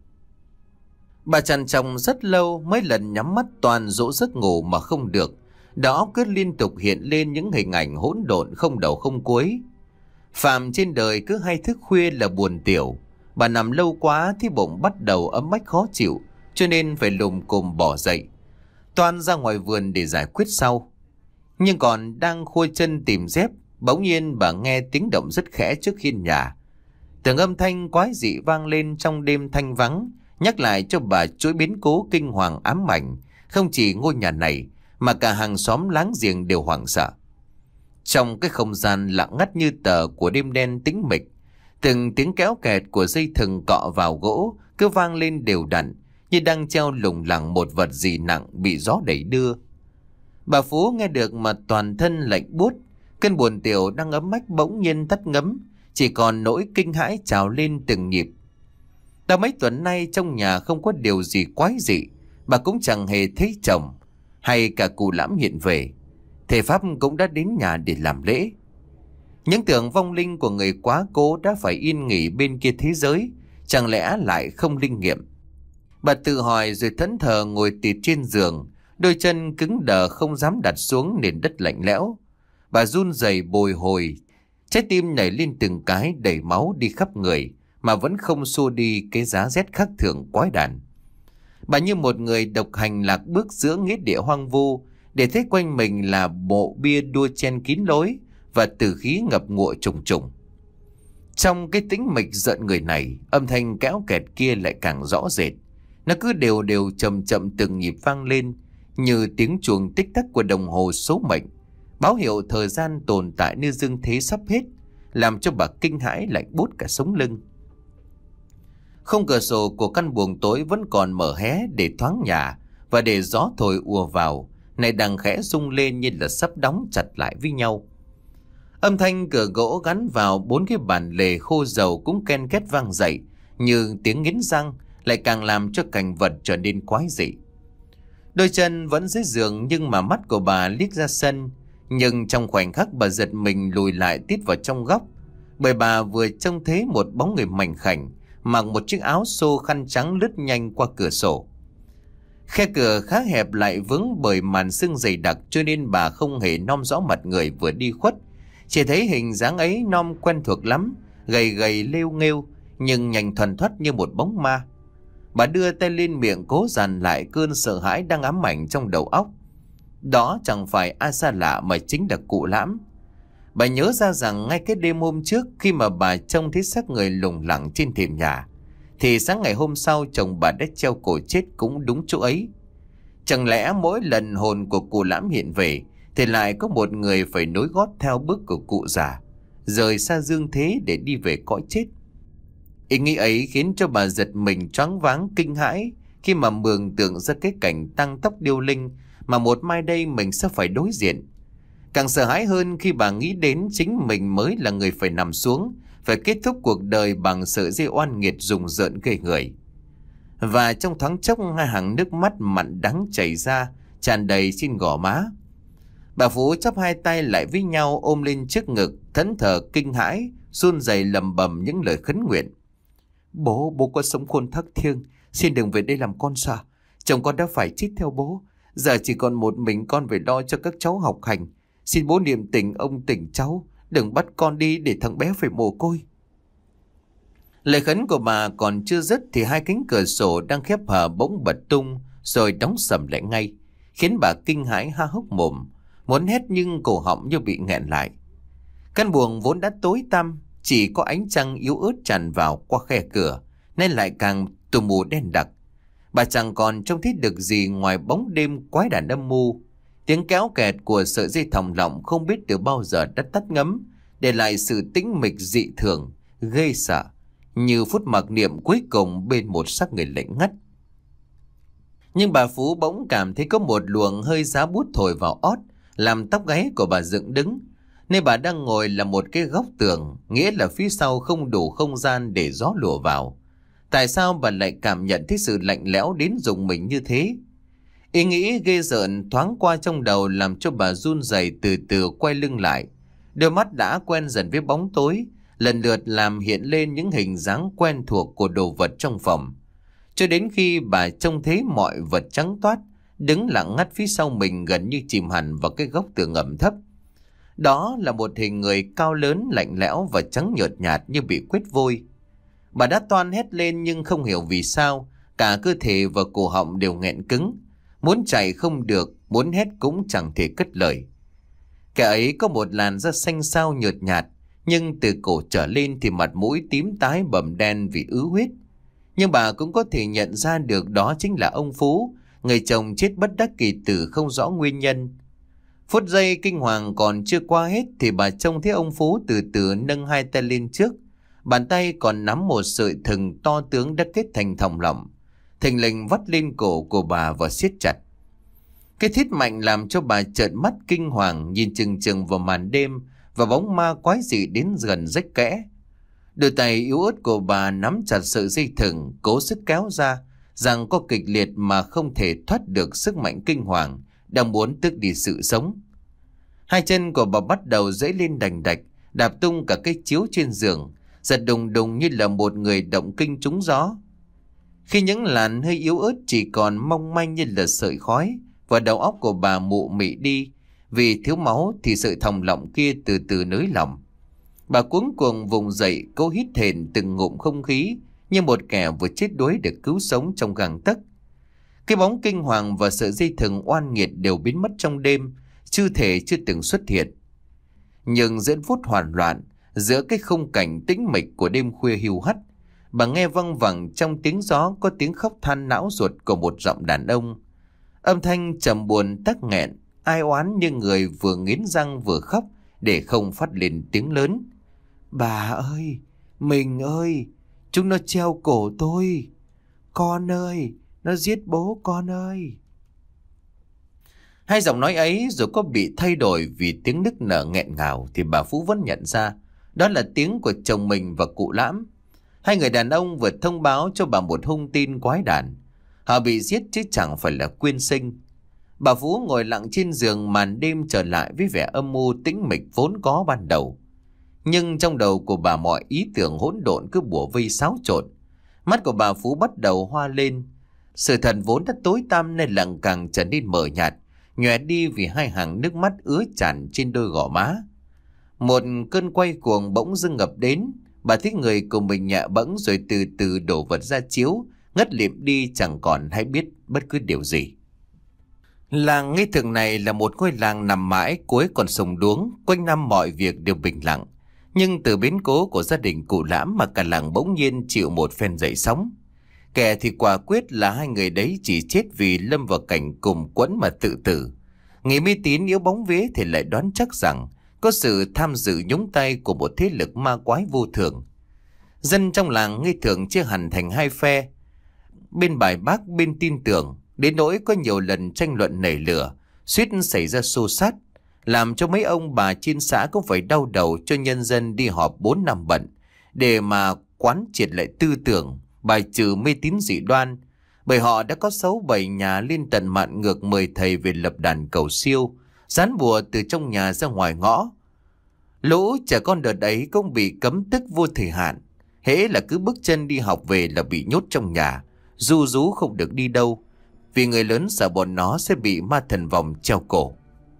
Bà trằn trọc rất lâu, mấy lần nhắm mắt toàn dỗ giấc ngủ mà không được. Đầu óc cứ liên tục hiện lên những hình ảnh hỗn độn không đầu không cuối. Phàm trên đời cứ hay thức khuya là buồn tiểu. Bà nằm lâu quá thì bụng bắt đầu ấm ách khó chịu, cho nên phải lùm cùm bỏ dậy, toan ra ngoài vườn để giải quyết sau. Nhưng còn đang khuôi chân tìm dép, bỗng nhiên bà nghe tiếng động rất khẽ trước hiên nhà. Từng âm thanh quái dị vang lên trong đêm thanh vắng, nhắc lại cho bà chuỗi biến cố kinh hoàng ám ảnh. Không chỉ ngôi nhà này mà cả hàng xóm láng giềng đều hoảng sợ. Trong cái không gian lặng ngắt như tờ của đêm đen tĩnh mịch, từng tiếng kéo kẹt của dây thừng cọ vào gỗ cứ vang lên đều đặn, như đang treo lủng lẳng một vật gì nặng bị gió đẩy đưa. Bà Phú nghe được mà toàn thân lạnh buốt, cơn buồn tiểu đang ấm ách bỗng nhiên tắt ngấm, chỉ còn nỗi kinh hãi trào lên từng nhịp. Đã mấy tuần nay trong nhà không có điều gì quái dị, bà cũng chẳng hề thấy chồng hay cả cụ Lãm hiện về. Thầy Pháp cũng đã đến nhà để làm lễ. Những tưởng vong linh của người quá cố đã phải yên nghỉ bên kia thế giới, chẳng lẽ lại không linh nghiệm? Bà tự hỏi rồi thẫn thờ ngồi tịt trên giường, đôi chân cứng đờ không dám đặt xuống nền đất lạnh lẽo. Bà run rẩy bồi hồi, trái tim nhảy lên từng cái đầy máu đi khắp người, mà vẫn không xua đi cái giá rét khác thường quái đản. Bà như một người độc hành lạc bước giữa nghĩa địa hoang vu, để thấy quanh mình là mộ bia đua chen kín lối và tử khí ngập ngụa trùng trùng. Trong cái tĩnh mịch giận người này, âm thanh kéo kẹt kia lại càng rõ rệt. Nó cứ đều đều chậm chậm từng nhịp vang lên, như tiếng chuông tích tắc của đồng hồ số mệnh, báo hiệu thời gian tồn tại nơi dương thế sắp hết, làm cho bà kinh hãi lạnh buốt cả sống lưng. Khung cửa sổ của căn buồng tối vẫn còn mở hé để thoáng nhà và để gió thổi ùa vào, này đang khẽ rung lên như là sắp đóng chặt lại với nhau. Âm thanh cửa gỗ gắn vào bốn cái bàn lề khô dầu cũng ken két vang dậy, như tiếng nghiến răng, lại càng làm cho cảnh vật trở nên quái dị. Đôi chân vẫn dưới giường nhưng mà mắt của bà liếc ra sân. Nhưng trong khoảnh khắc bà giật mình lùi lại tít vào trong góc, bởi bà vừa trông thấy một bóng người mảnh khảnh mặc một chiếc áo xô khăn trắng lướt nhanh qua cửa sổ. Khe cửa khá hẹp lại vướng bởi màn sương dày đặc, cho nên bà không hề nom rõ mặt người vừa đi khuất, chỉ thấy hình dáng ấy nom quen thuộc lắm, gầy gầy lêu nghêu, nhưng nhanh thoăn thoắt như một bóng ma. Bà đưa tay lên miệng cố dằn lại cơn sợ hãi đang ám ảnh trong đầu óc. Đó chẳng phải ai xa lạ mà chính là cụ Lãm. Bà nhớ ra rằng ngay cái đêm hôm trước, khi mà bà trông thấy xác người lủng lẳng trên thềm nhà, thì sáng ngày hôm sau chồng bà đã treo cổ chết cũng đúng chỗ ấy. Chẳng lẽ mỗi lần hồn của cụ Lãm hiện về thì lại có một người phải nối gót theo bước của cụ già, rời xa dương thế để đi về cõi chết? Ý nghĩ ấy khiến cho bà giật mình choáng váng kinh hãi khi mà mường tượng ra cái cảnh tăng tóc điêu linh mà một mai đây mình sẽ phải đối diện. Càng sợ hãi hơn khi bà nghĩ đến chính mình mới là người phải nằm xuống, phải kết thúc cuộc đời bằng sợi dây oan nghiệt rùng rợn ghê người. Và trong thoáng chốc, hai hàng nước mắt mặn đắng chảy ra, tràn đầy trên gò má. Bà Phú chắp hai tay lại với nhau ôm lên trước ngực, thẫn thờ kinh hãi, run rẩy lầm bầm những lời khấn nguyện. Bố, bố có sống khôn thác thiêng, xin đừng về đây làm con sợ. Chồng con đã phải chết theo bố, giờ chỉ còn một mình con phải lo cho các cháu học hành. Xin bố niệm tình ông tỉnh cháu, đừng bắt con đi để thằng bé phải mồ côi. Lời khấn của bà còn chưa dứt thì hai cánh cửa sổ đang khép hờ bỗng bật tung rồi đóng sầm lại ngay, khiến bà kinh hãi há hốc mồm, muốn hét nhưng cổ họng như bị nghẹn lại. Căn buồng vốn đã tối tăm, chỉ có ánh trăng yếu ớt tràn vào qua khe cửa nên lại càng tù mù đen đặc. Bà chẳng còn trông thấy được gì ngoài bóng đêm quái đản âm mưu. Tiếng kéo kẹt của sợi dây thòng lọng không biết từ bao giờ đã tắt ngấm, để lại sự tĩnh mịch dị thường, ghê sợ, như phút mặc niệm cuối cùng bên một xác người lạnh ngắt. Nhưng bà Phú bỗng cảm thấy có một luồng hơi giá bút thổi vào ót, làm tóc gáy của bà dựng đứng. Nơi bà đang ngồi là một cái góc tường, nghĩa là phía sau không đủ không gian để gió lùa vào. Tại sao bà lại cảm nhận thấy sự lạnh lẽo đến rùng mình như thế? Ý nghĩ ghê rợn thoáng qua trong đầu làm cho bà run rẩy từ từ quay lưng lại. Đôi mắt đã quen dần với bóng tối, lần lượt làm hiện lên những hình dáng quen thuộc của đồ vật trong phòng. Cho đến khi bà trông thấy mọi vật trắng toát, đứng lặng ngắt phía sau mình gần như chìm hẳn vào cái góc tường ẩm thấp. Đó là một hình người cao lớn, lạnh lẽo và trắng nhợt nhạt như bị quét vôi. Bà đã toan hét lên nhưng không hiểu vì sao, cả cơ thể và cổ họng đều nghẹn cứng. Muốn chạy không được, muốn hét cũng chẳng thể cất lời. Kẻ ấy có một làn da xanh xao nhợt nhạt, nhưng từ cổ trở lên thì mặt mũi tím tái bầm đen vì ứ huyết. Nhưng bà cũng có thể nhận ra được đó chính là ông Phú, người chồng chết bất đắc kỳ tử không rõ nguyên nhân. Phút giây kinh hoàng còn chưa qua hết thì bà trông thấy ông Phú từ từ nâng hai tay lên trước. Bàn tay còn nắm một sợi thừng to tướng đã kết thành thòng lọng, thình lình vắt lên cổ của bà và siết chặt. Cái thít mạnh làm cho bà trợn mắt kinh hoàng, nhìn chừng chừng vào màn đêm và bóng ma quái dị đến gần rách kẽ. Đôi tay yếu ớt của bà nắm chặt sợi dây thừng, cố sức kéo ra, rằng có kịch liệt mà không thể thoát được sức mạnh kinh hoàng đang muốn tước đi sự sống. Hai chân của bà bắt đầu dẫy lên đành đạch, đạp tung cả cái chiếu trên giường, giật đùng đùng như là một người động kinh trúng gió. Khi những làn hơi yếu ớt chỉ còn mong manh như là sợi khói và đầu óc của bà mụ mị đi vì thiếu máu, thì sợi thòng lọng kia từ từ nới lỏng. Bà cuống cuồng vùng dậy, cố hít hền từng ngụm không khí như một kẻ vừa chết đuối được cứu sống trong gang tấc. Cái bóng kinh hoàng và sợi dây thừng oan nghiệt đều biến mất trong đêm, chưa thể chưa từng xuất hiện. Nhưng giữa phút hoảng loạn, giữa cái khung cảnh tĩnh mịch của đêm khuya hiu hắt, bà nghe văng vẳng trong tiếng gió có tiếng khóc than não ruột của một giọng đàn ông. Âm thanh trầm buồn tắc nghẹn, ai oán như người vừa nghiến răng vừa khóc để không phát lên tiếng lớn. Bà ơi, mình ơi, chúng nó treo cổ tôi. Con ơi, nó giết bố con ơi. Hai giọng nói ấy dù có bị thay đổi vì tiếng nức nở nghẹn ngào thì bà Phú vẫn nhận ra đó là tiếng của chồng mình và cụ Lãm. Hai người đàn ông vừa thông báo cho bà một hung tin quái đản. Họ bị giết chứ chẳng phải là quyên sinh. Bà Phú ngồi lặng trên giường, màn đêm trở lại với vẻ âm mưu tĩnh mịch vốn có ban đầu. Nhưng trong đầu của bà mọi ý tưởng hỗn độn cứ bủa vây xáo trộn. Mắt của bà Phú bắt đầu hoa lên. Sự thật vốn đã tối tăm nên lặng càng trở nên mờ nhạt, nhòe đi vì hai hàng nước mắt ứa tràn trên đôi gò má. Một cơn quay cuồng bỗng dưng ngập đến. Bà thấy người của mình nhẹ bẫng rồi từ từ đổ vật ra chiếu, ngất lịm đi chẳng còn hay biết bất cứ điều gì. Làng Nghi Thượng này là một ngôi làng nằm mãi cuối con sông Đuống, quanh năm mọi việc đều bình lặng. Nhưng từ biến cố của gia đình cụ Lãm mà cả làng bỗng nhiên chịu một phen dậy sóng. Kẻ thì quả quyết là hai người đấy chỉ chết vì lâm vào cảnh cùng quẫn mà tự tử. Người mê tín yếu bóng vía thì lại đoán chắc rằng có sự tham dự nhúng tay của một thế lực ma quái vô thường. Dân trong làng Nghi Thượng chia hẳn thành hai phe, bên bài bác bên tin tưởng, đến nỗi có nhiều lần tranh luận nảy lửa, suýt xảy ra xô xát, làm cho mấy ông bà trên xã cũng phải đau đầu cho nhân dân đi họp bốn năm bận để mà quán triệt lại tư tưởng, bài trừ mê tín dị đoan. Bởi họ đã có sáu bảy nhà liên tận mạn ngược mời thầy về lập đàn cầu siêu, dán bùa từ trong nhà ra ngoài ngõ. Lũ trẻ con đợt ấy cũng bị cấm tức vô thời hạn, hễ là cứ bước chân đi học về là bị nhốt trong nhà, ru rú không được đi đâu, vì người lớn sợ bọn nó sẽ bị ma thần vòng treo cổ.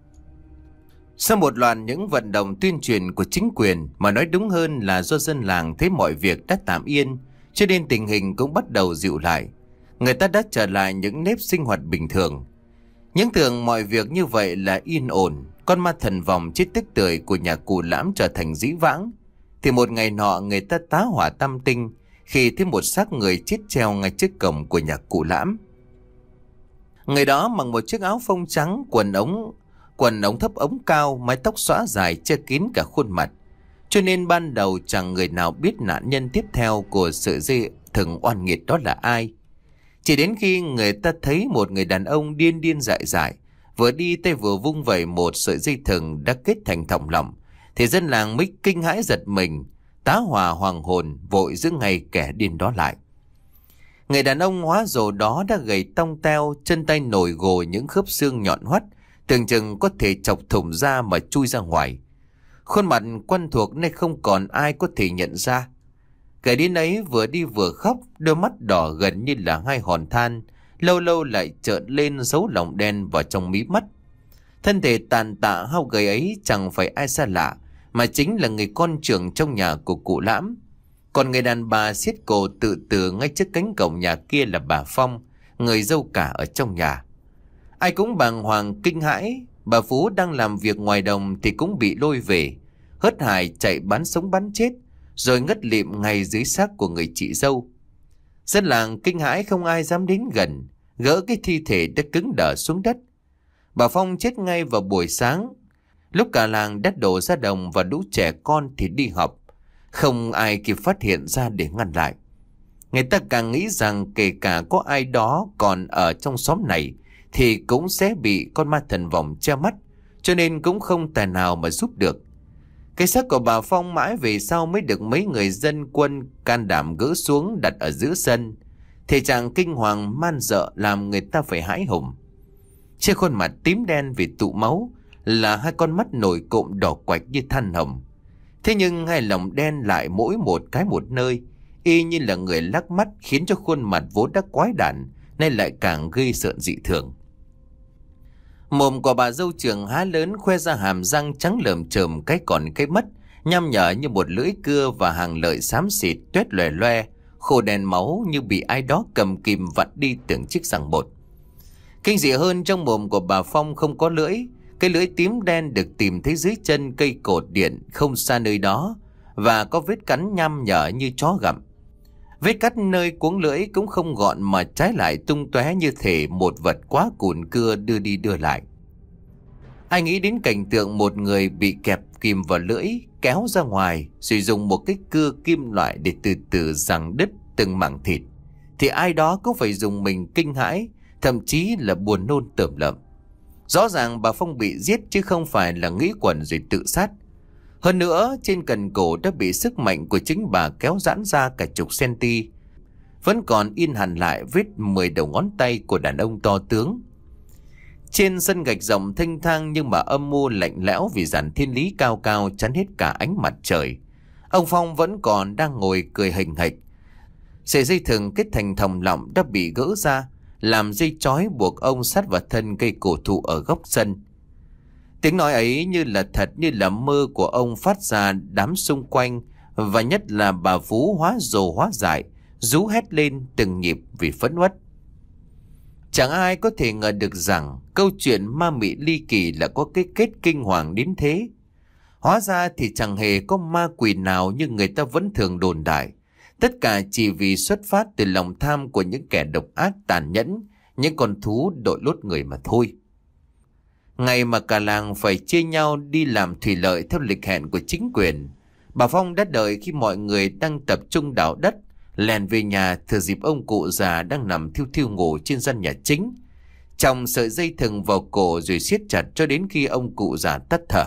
Sau một loạt những vận động tuyên truyền của chính quyền, mà nói đúng hơn là do dân làng thấy mọi việc đã tạm yên, cho nên tình hình cũng bắt đầu dịu lại. Người ta đã trở lại những nếp sinh hoạt bình thường. Những tưởng mọi việc như vậy là yên ổn, con ma thần vòng chết tức tưởi của nhà cụ Lãm trở thành dĩ vãng, thì một ngày nọ người ta tá hỏa tam tinh khi thấy một xác người chết treo ngay trước cổng của nhà cụ Lãm. Người đó mặc một chiếc áo phông trắng, quần ống quần ống thấp ống cao, mái tóc xõa dài che kín cả khuôn mặt, cho nên ban đầu chẳng người nào biết nạn nhân tiếp theo của sự dây thừng oan nghiệt đó là ai. Chỉ đến khi người ta thấy một người đàn ông điên điên dại dại, vừa đi tay vừa vung vẩy một sợi dây thừng đã kết thành thòng lọng, thì dân làng mới kinh hãi giật mình, tá hỏa hoàng hồn, vội giữ ngay kẻ điên đó lại. Người đàn ông hóa rồ đó đã gầy tông teo, chân tay nổi gồ những khớp xương nhọn hoắt, tưởng chừng có thể chọc thủng ra mà chui ra ngoài. Khuôn mặt quen thuộc nên không còn ai có thể nhận ra. Kẻ điên ấy vừa đi vừa khóc, đôi mắt đỏ gần như là hai hòn than, lâu lâu lại trợn lên dấu lòng đen vào trong mí mắt. Thân thể tàn tạ hao gầy ấy chẳng phải ai xa lạ, mà chính là người con trưởng trong nhà của cụ Lãm. Còn người đàn bà siết cổ tự tử ngay trước cánh cổng nhà kia là bà Phong, người dâu cả ở trong nhà. Ai cũng bàng hoàng kinh hãi. Bà Phú đang làm việc ngoài đồng thì cũng bị lôi về, hớt hải chạy bán sống bán chết, rồi ngất lịm ngay dưới xác của người chị dâu. Dân làng kinh hãi không ai dám đến gần, gỡ cái thi thể đã cứng đờ xuống đất. Bà Phong chết ngay vào buổi sáng, lúc cả làng đã đổ ra đồng và lũ trẻ con thì đi học, không ai kịp phát hiện ra để ngăn lại. Người ta càng nghĩ rằng kể cả có ai đó còn ở trong xóm này thì cũng sẽ bị con ma thần vòng che mắt, cho nên cũng không tài nào mà giúp được. Cái xác của bà Phong mãi về sau mới được mấy người dân quân can đảm gỡ xuống đặt ở giữa sân. Thể trạng kinh hoàng man dợ làm người ta phải hãi hùng. Trên khuôn mặt tím đen vì tụ máu là hai con mắt nổi cộm đỏ quạch như than hồng. Thế nhưng hai lòng đen lại mỗi một cái một nơi, y như là người lắc mắt, khiến cho khuôn mặt vốn đã quái đản nay lại càng gây sợ dị thường. Mồm của bà dâu trưởng há lớn, khoe ra hàm răng trắng lởm chởm cái còn cái mất, nham nhở như một lưỡi cưa, và hàng lợi xám xịt tuét lòe loe, khô đèn máu như bị ai đó cầm kìm vặn đi từng chiếc răng bột. Kinh dị hơn, trong mồm của bà Phong không có lưỡi. Cái lưỡi tím đen được tìm thấy dưới chân cây cột điện không xa nơi đó, và có vết cắn nham nhở như chó gặm. Vết cắt nơi cuống lưỡi cũng không gọn mà trái lại tung tóe như thể một vật quá cùn cưa đưa đi đưa lại. Ai nghĩ đến cảnh tượng một người bị kẹp kìm vào lưỡi, kéo ra ngoài, rồi dùng một cái cưa kim loại để từ từ giằng đứt từng mảng thịt, thì ai đó cũng phải dùng mình kinh hãi, thậm chí là buồn nôn tởm lợm. Rõ ràng bà Phong bị giết chứ không phải là nghĩ quẩn rồi tự sát. Hơn nữa, trên cần cổ đã bị sức mạnh của chính bà kéo giãn ra cả chục centi. Vẫn còn in hẳn lại vết mười đầu ngón tay của đàn ông to tướng. Trên sân gạch rộng thênh thang nhưng mà âm mưu lạnh lẽo vì dàn thiên lý cao cao chắn hết cả ánh mặt trời, ông Phong vẫn còn đang ngồi cười hình hạch. Sợi dây thừng kết thành thòng lọng đã bị gỡ ra, làm dây trói buộc ông sát vào thân cây cổ thụ ở góc sân. Tiếng nói ấy như là thật như là mơ của ông phát ra đám xung quanh, và nhất là bà Phú hóa rồ hóa dại, rú hét lên từng nhịp vì phẫn uất. Chẳng ai có thể ngờ được rằng câu chuyện ma mị ly kỳ là có cái kết kinh hoàng đến thế. Hóa ra thì chẳng hề có ma quỷ nào như người ta vẫn thường đồn đại. Tất cả chỉ vì xuất phát từ lòng tham của những kẻ độc ác tàn nhẫn, những con thú đội lốt người mà thôi. Ngày mà cả làng phải chia nhau đi làm thủy lợi theo lịch hẹn của chính quyền, bà Phong đã đợi khi mọi người đang tập trung đào đất, lèn về nhà thừa dịp ông cụ già đang nằm thiu thiu ngủ trên gian nhà chính, chòng sợi dây thừng vào cổ rồi siết chặt cho đến khi ông cụ già tắt thở.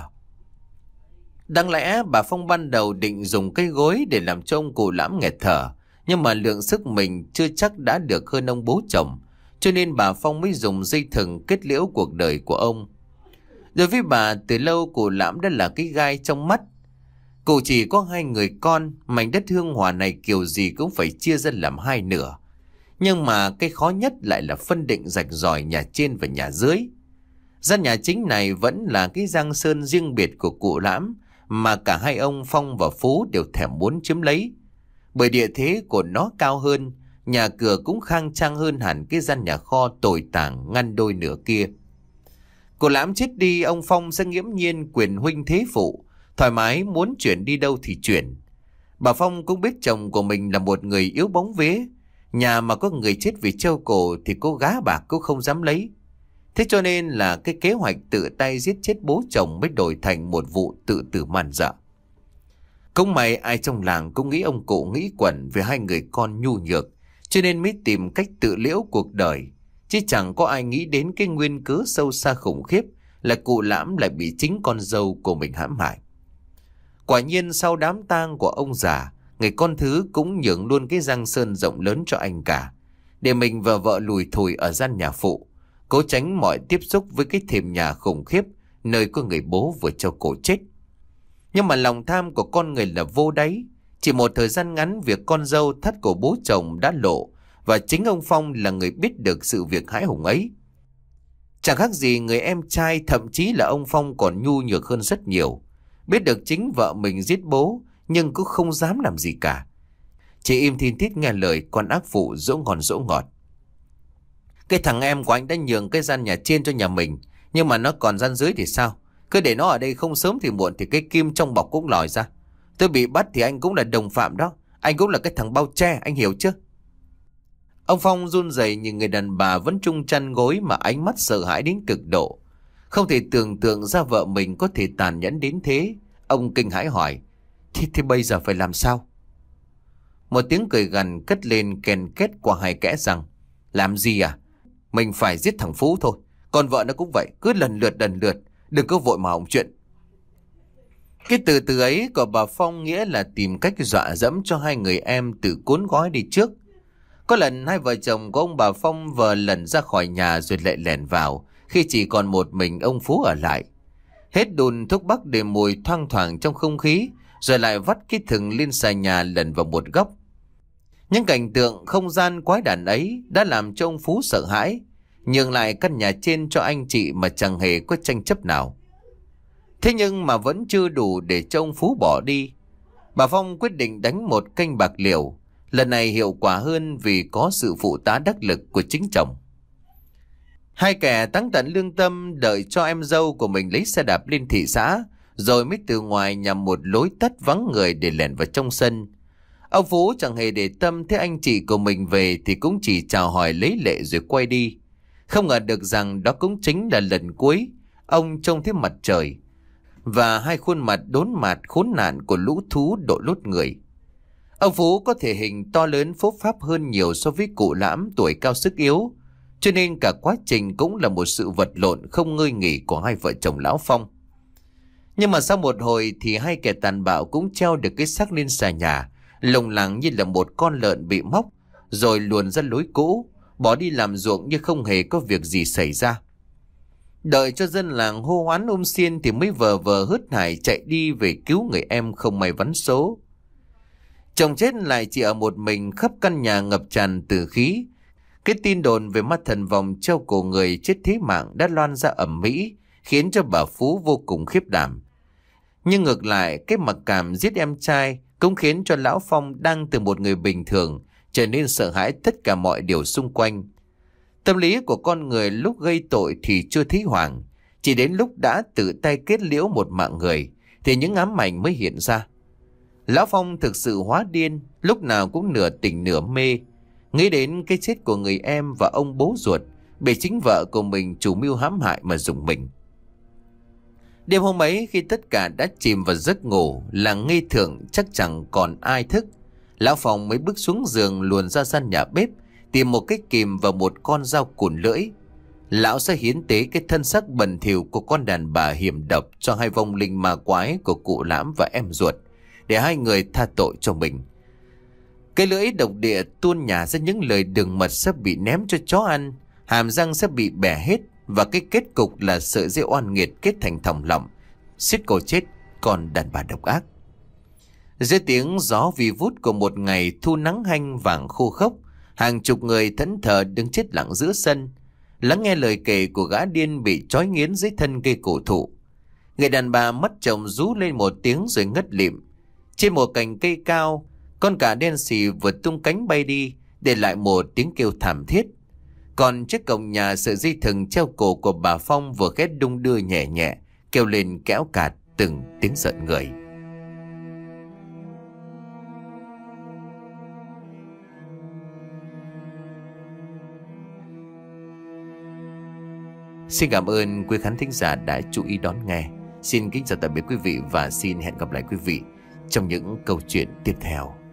Đáng lẽ bà Phong ban đầu định dùng cây gối để làm cho ông cụ Lãm nghẹt thở, nhưng mà lượng sức mình chưa chắc đã được hơn ông bố chồng, cho nên bà Phong mới dùng dây thừng kết liễu cuộc đời của ông. Đối với bà, từ lâu cụ Lãm đã là cái gai trong mắt. Cụ chỉ có hai người con, mảnh đất hương hòa này kiểu gì cũng phải chia ra làm hai nửa. Nhưng mà cái khó nhất lại là phân định rạch ròi nhà trên và nhà dưới. Gian nhà chính này vẫn là cái giang sơn riêng biệt của cụ Lãm, mà cả hai ông Phong và Phú đều thèm muốn chiếm lấy. Bởi địa thế của nó cao hơn, nhà cửa cũng khang trang hơn hẳn cái gian nhà kho tồi tàn ngăn đôi nửa kia. Cụ Lãm chết đi, ông Phong sẽ nghiễm nhiên quyền huynh thế phụ, thoải mái muốn chuyển đi đâu thì chuyển. Bà Phong cũng biết chồng của mình là một người yếu bóng vía, nhà mà có người chết vì treo cổ thì cô gá bạc cũng không dám lấy. Thế cho nên là cái kế hoạch tự tay giết chết bố chồng mới đổi thành một vụ tự tử man dợ. Cũng may ai trong làng cũng nghĩ ông cụ nghĩ quẩn về hai người con nhu nhược, cho nên mới tìm cách tự liễu cuộc đời. Chứ chẳng có ai nghĩ đến cái nguyên cớ sâu xa khủng khiếp là cụ Lãm lại bị chính con dâu của mình hãm hại. Quả nhiên sau đám tang của ông già, người con thứ cũng nhường luôn cái giang sơn rộng lớn cho anh cả, để mình và vợ lùi thủi ở gian nhà phụ, cố tránh mọi tiếp xúc với cái thềm nhà khủng khiếp nơi có người bố vừa treo cổ chết. Nhưng mà lòng tham của con người là vô đáy. Chỉ một thời gian ngắn, việc con dâu thắt cổ bố chồng đã lộ, và chính ông Phong là người biết được sự việc hãi hùng ấy. Chẳng khác gì người em trai, thậm chí là ông Phong còn nhu nhược hơn rất nhiều. Biết được chính vợ mình giết bố, nhưng cũng không dám làm gì cả. Chỉ im thiên thít nghe lời con ác phụ dỗ ngon dỗ ngọt. Cái thằng em của anh đã nhường cái gian nhà trên cho nhà mình, nhưng mà nó còn gian dưới thì sao? Cứ để nó ở đây, không sớm thì muộn thì cái kim trong bọc cũng lòi ra. Tôi bị bắt thì anh cũng là đồng phạm đó. Anh cũng là cái thằng bao che, anh hiểu chứ? Ông Phong run rẩy nhìn người đàn bà vẫn chung chăn gối mà ánh mắt sợ hãi đến cực độ. Không thể tưởng tượng ra vợ mình có thể tàn nhẫn đến thế. Ông kinh hãi hỏi, Thế, thế bây giờ phải làm sao? Một tiếng cười gằn cất lên ken kết qua hai kẽ răng. Làm gì à? Mình phải giết thằng Phú thôi. Còn vợ nó cũng vậy, cứ lần lượt lần lượt, đừng có vội mà hỏng chuyện. Cái từ từ ấy của bà Phong nghĩa là tìm cách dọa dẫm cho hai người em tự cuốn gói đi trước. Có lần hai vợ chồng của ông bà Phong vừa lần ra khỏi nhà rồi lại lẻn vào, khi chỉ còn một mình ông Phú ở lại. Hết đùn thuốc bắc để mùi thoang thoảng trong không khí, rồi lại vắt cái thừng lên xà nhà lần vào một góc. Những cảnh tượng không gian quái đản ấy đã làm cho ông Phú sợ hãi, nhường lại căn nhà trên cho anh chị mà chẳng hề có tranh chấp nào. Thế nhưng mà vẫn chưa đủ để cho ông Phú bỏ đi. Bà Phong quyết định đánh một canh bạc liều, lần này hiệu quả hơn vì có sự phụ tá đắc lực của chính chồng. Hai kẻ táng tận lương tâm đợi cho em dâu của mình lấy xe đạp lên thị xã, rồi mới từ ngoài nhằm một lối tắt vắng người để lẻn vào trong sân. Ông Phú chẳng hề để tâm thấy anh chị của mình về thì cũng chỉ chào hỏi lấy lệ rồi quay đi. Không ngờ được rằng đó cũng chính là lần cuối ông trông thấy mặt trời và hai khuôn mặt đốn mạt khốn nạn của lũ thú đội lốt người. Ông Phú có thể hình to lớn phốp pháp hơn nhiều so với cụ Lãm tuổi cao sức yếu, cho nên cả quá trình cũng là một sự vật lộn không ngơi nghỉ của hai vợ chồng lão Phong. Nhưng mà sau một hồi thì hai kẻ tàn bạo cũng treo được cái xác lên xà nhà, lồng lẳng như là một con lợn bị móc, rồi luồn ra lối cũ, bỏ đi làm ruộng như không hề có việc gì xảy ra. Đợi cho dân làng hô hoán ôm xiên thì mới vờ vờ hớt hải chạy đi về cứu người em không may vắn số. Chồng chết lại chỉ ở một mình, khắp căn nhà ngập tràn tử khí. Cái tin đồn về ma thần vòng treo cổ người chết thế mạng đã loan ra ầm ĩ, khiến cho bà Phú vô cùng khiếp đảm. Nhưng ngược lại, cái mặc cảm giết em trai cũng khiến cho Lão Phong đang từ một người bình thường trở nên sợ hãi tất cả mọi điều xung quanh. Tâm lý của con người lúc gây tội thì chưa thấy hoảng, chỉ đến lúc đã tự tay kết liễu một mạng người thì những ám ảnh mới hiện ra. Lão Phong thực sự hóa điên, lúc nào cũng nửa tỉnh nửa mê, nghĩ đến cái chết của người em và ông bố ruột bị chính vợ của mình chủ mưu hãm hại mà rùng mình. Đêm hôm ấy khi tất cả đã chìm vào giấc ngủ, làng nghi thượng chắc chẳng còn ai thức, Lão Phong mới bước xuống giường luồn ra gian nhà bếp, tìm một cái kìm và một con dao cùn lưỡi. Lão sẽ hiến tế cái thân xác bẩn thỉu của con đàn bà hiểm độc cho hai vong linh ma quái của cụ Lãm và em ruột, để hai người tha tội cho mình. Cái lưỡi độc địa tuôn nhả ra những lời đường mật sẽ bị ném cho chó ăn, hàm răng sẽ bị bẻ hết, và cái kết cục là sợi dây oan nghiệt kết thành thòng lọng, xiết cổ chết con đàn bà độc ác. Dưới tiếng gió vi vút của một ngày thu nắng hanh vàng khô khốc, hàng chục người thẫn thờ đứng chết lặng giữa sân, lắng nghe lời kể của gã điên bị trói nghiến dưới thân cây cổ thụ. Người đàn bà mất chồng rú lên một tiếng rồi ngất lịm. Trên một cành cây cao, con cá đen xì vừa tung cánh bay đi, để lại một tiếng kêu thảm thiết. Còn chiếc cổng nhà sợi dây thừng treo cổ của bà Phong vừa khét đung đưa nhẹ nhẹ, kêu lên kéo cạt từng tiếng giận người. Xin cảm ơn quý khán thính giả đã chú ý đón nghe. Xin kính chào tạm biệt quý vị và xin hẹn gặp lại quý vị trong những câu chuyện tiếp theo.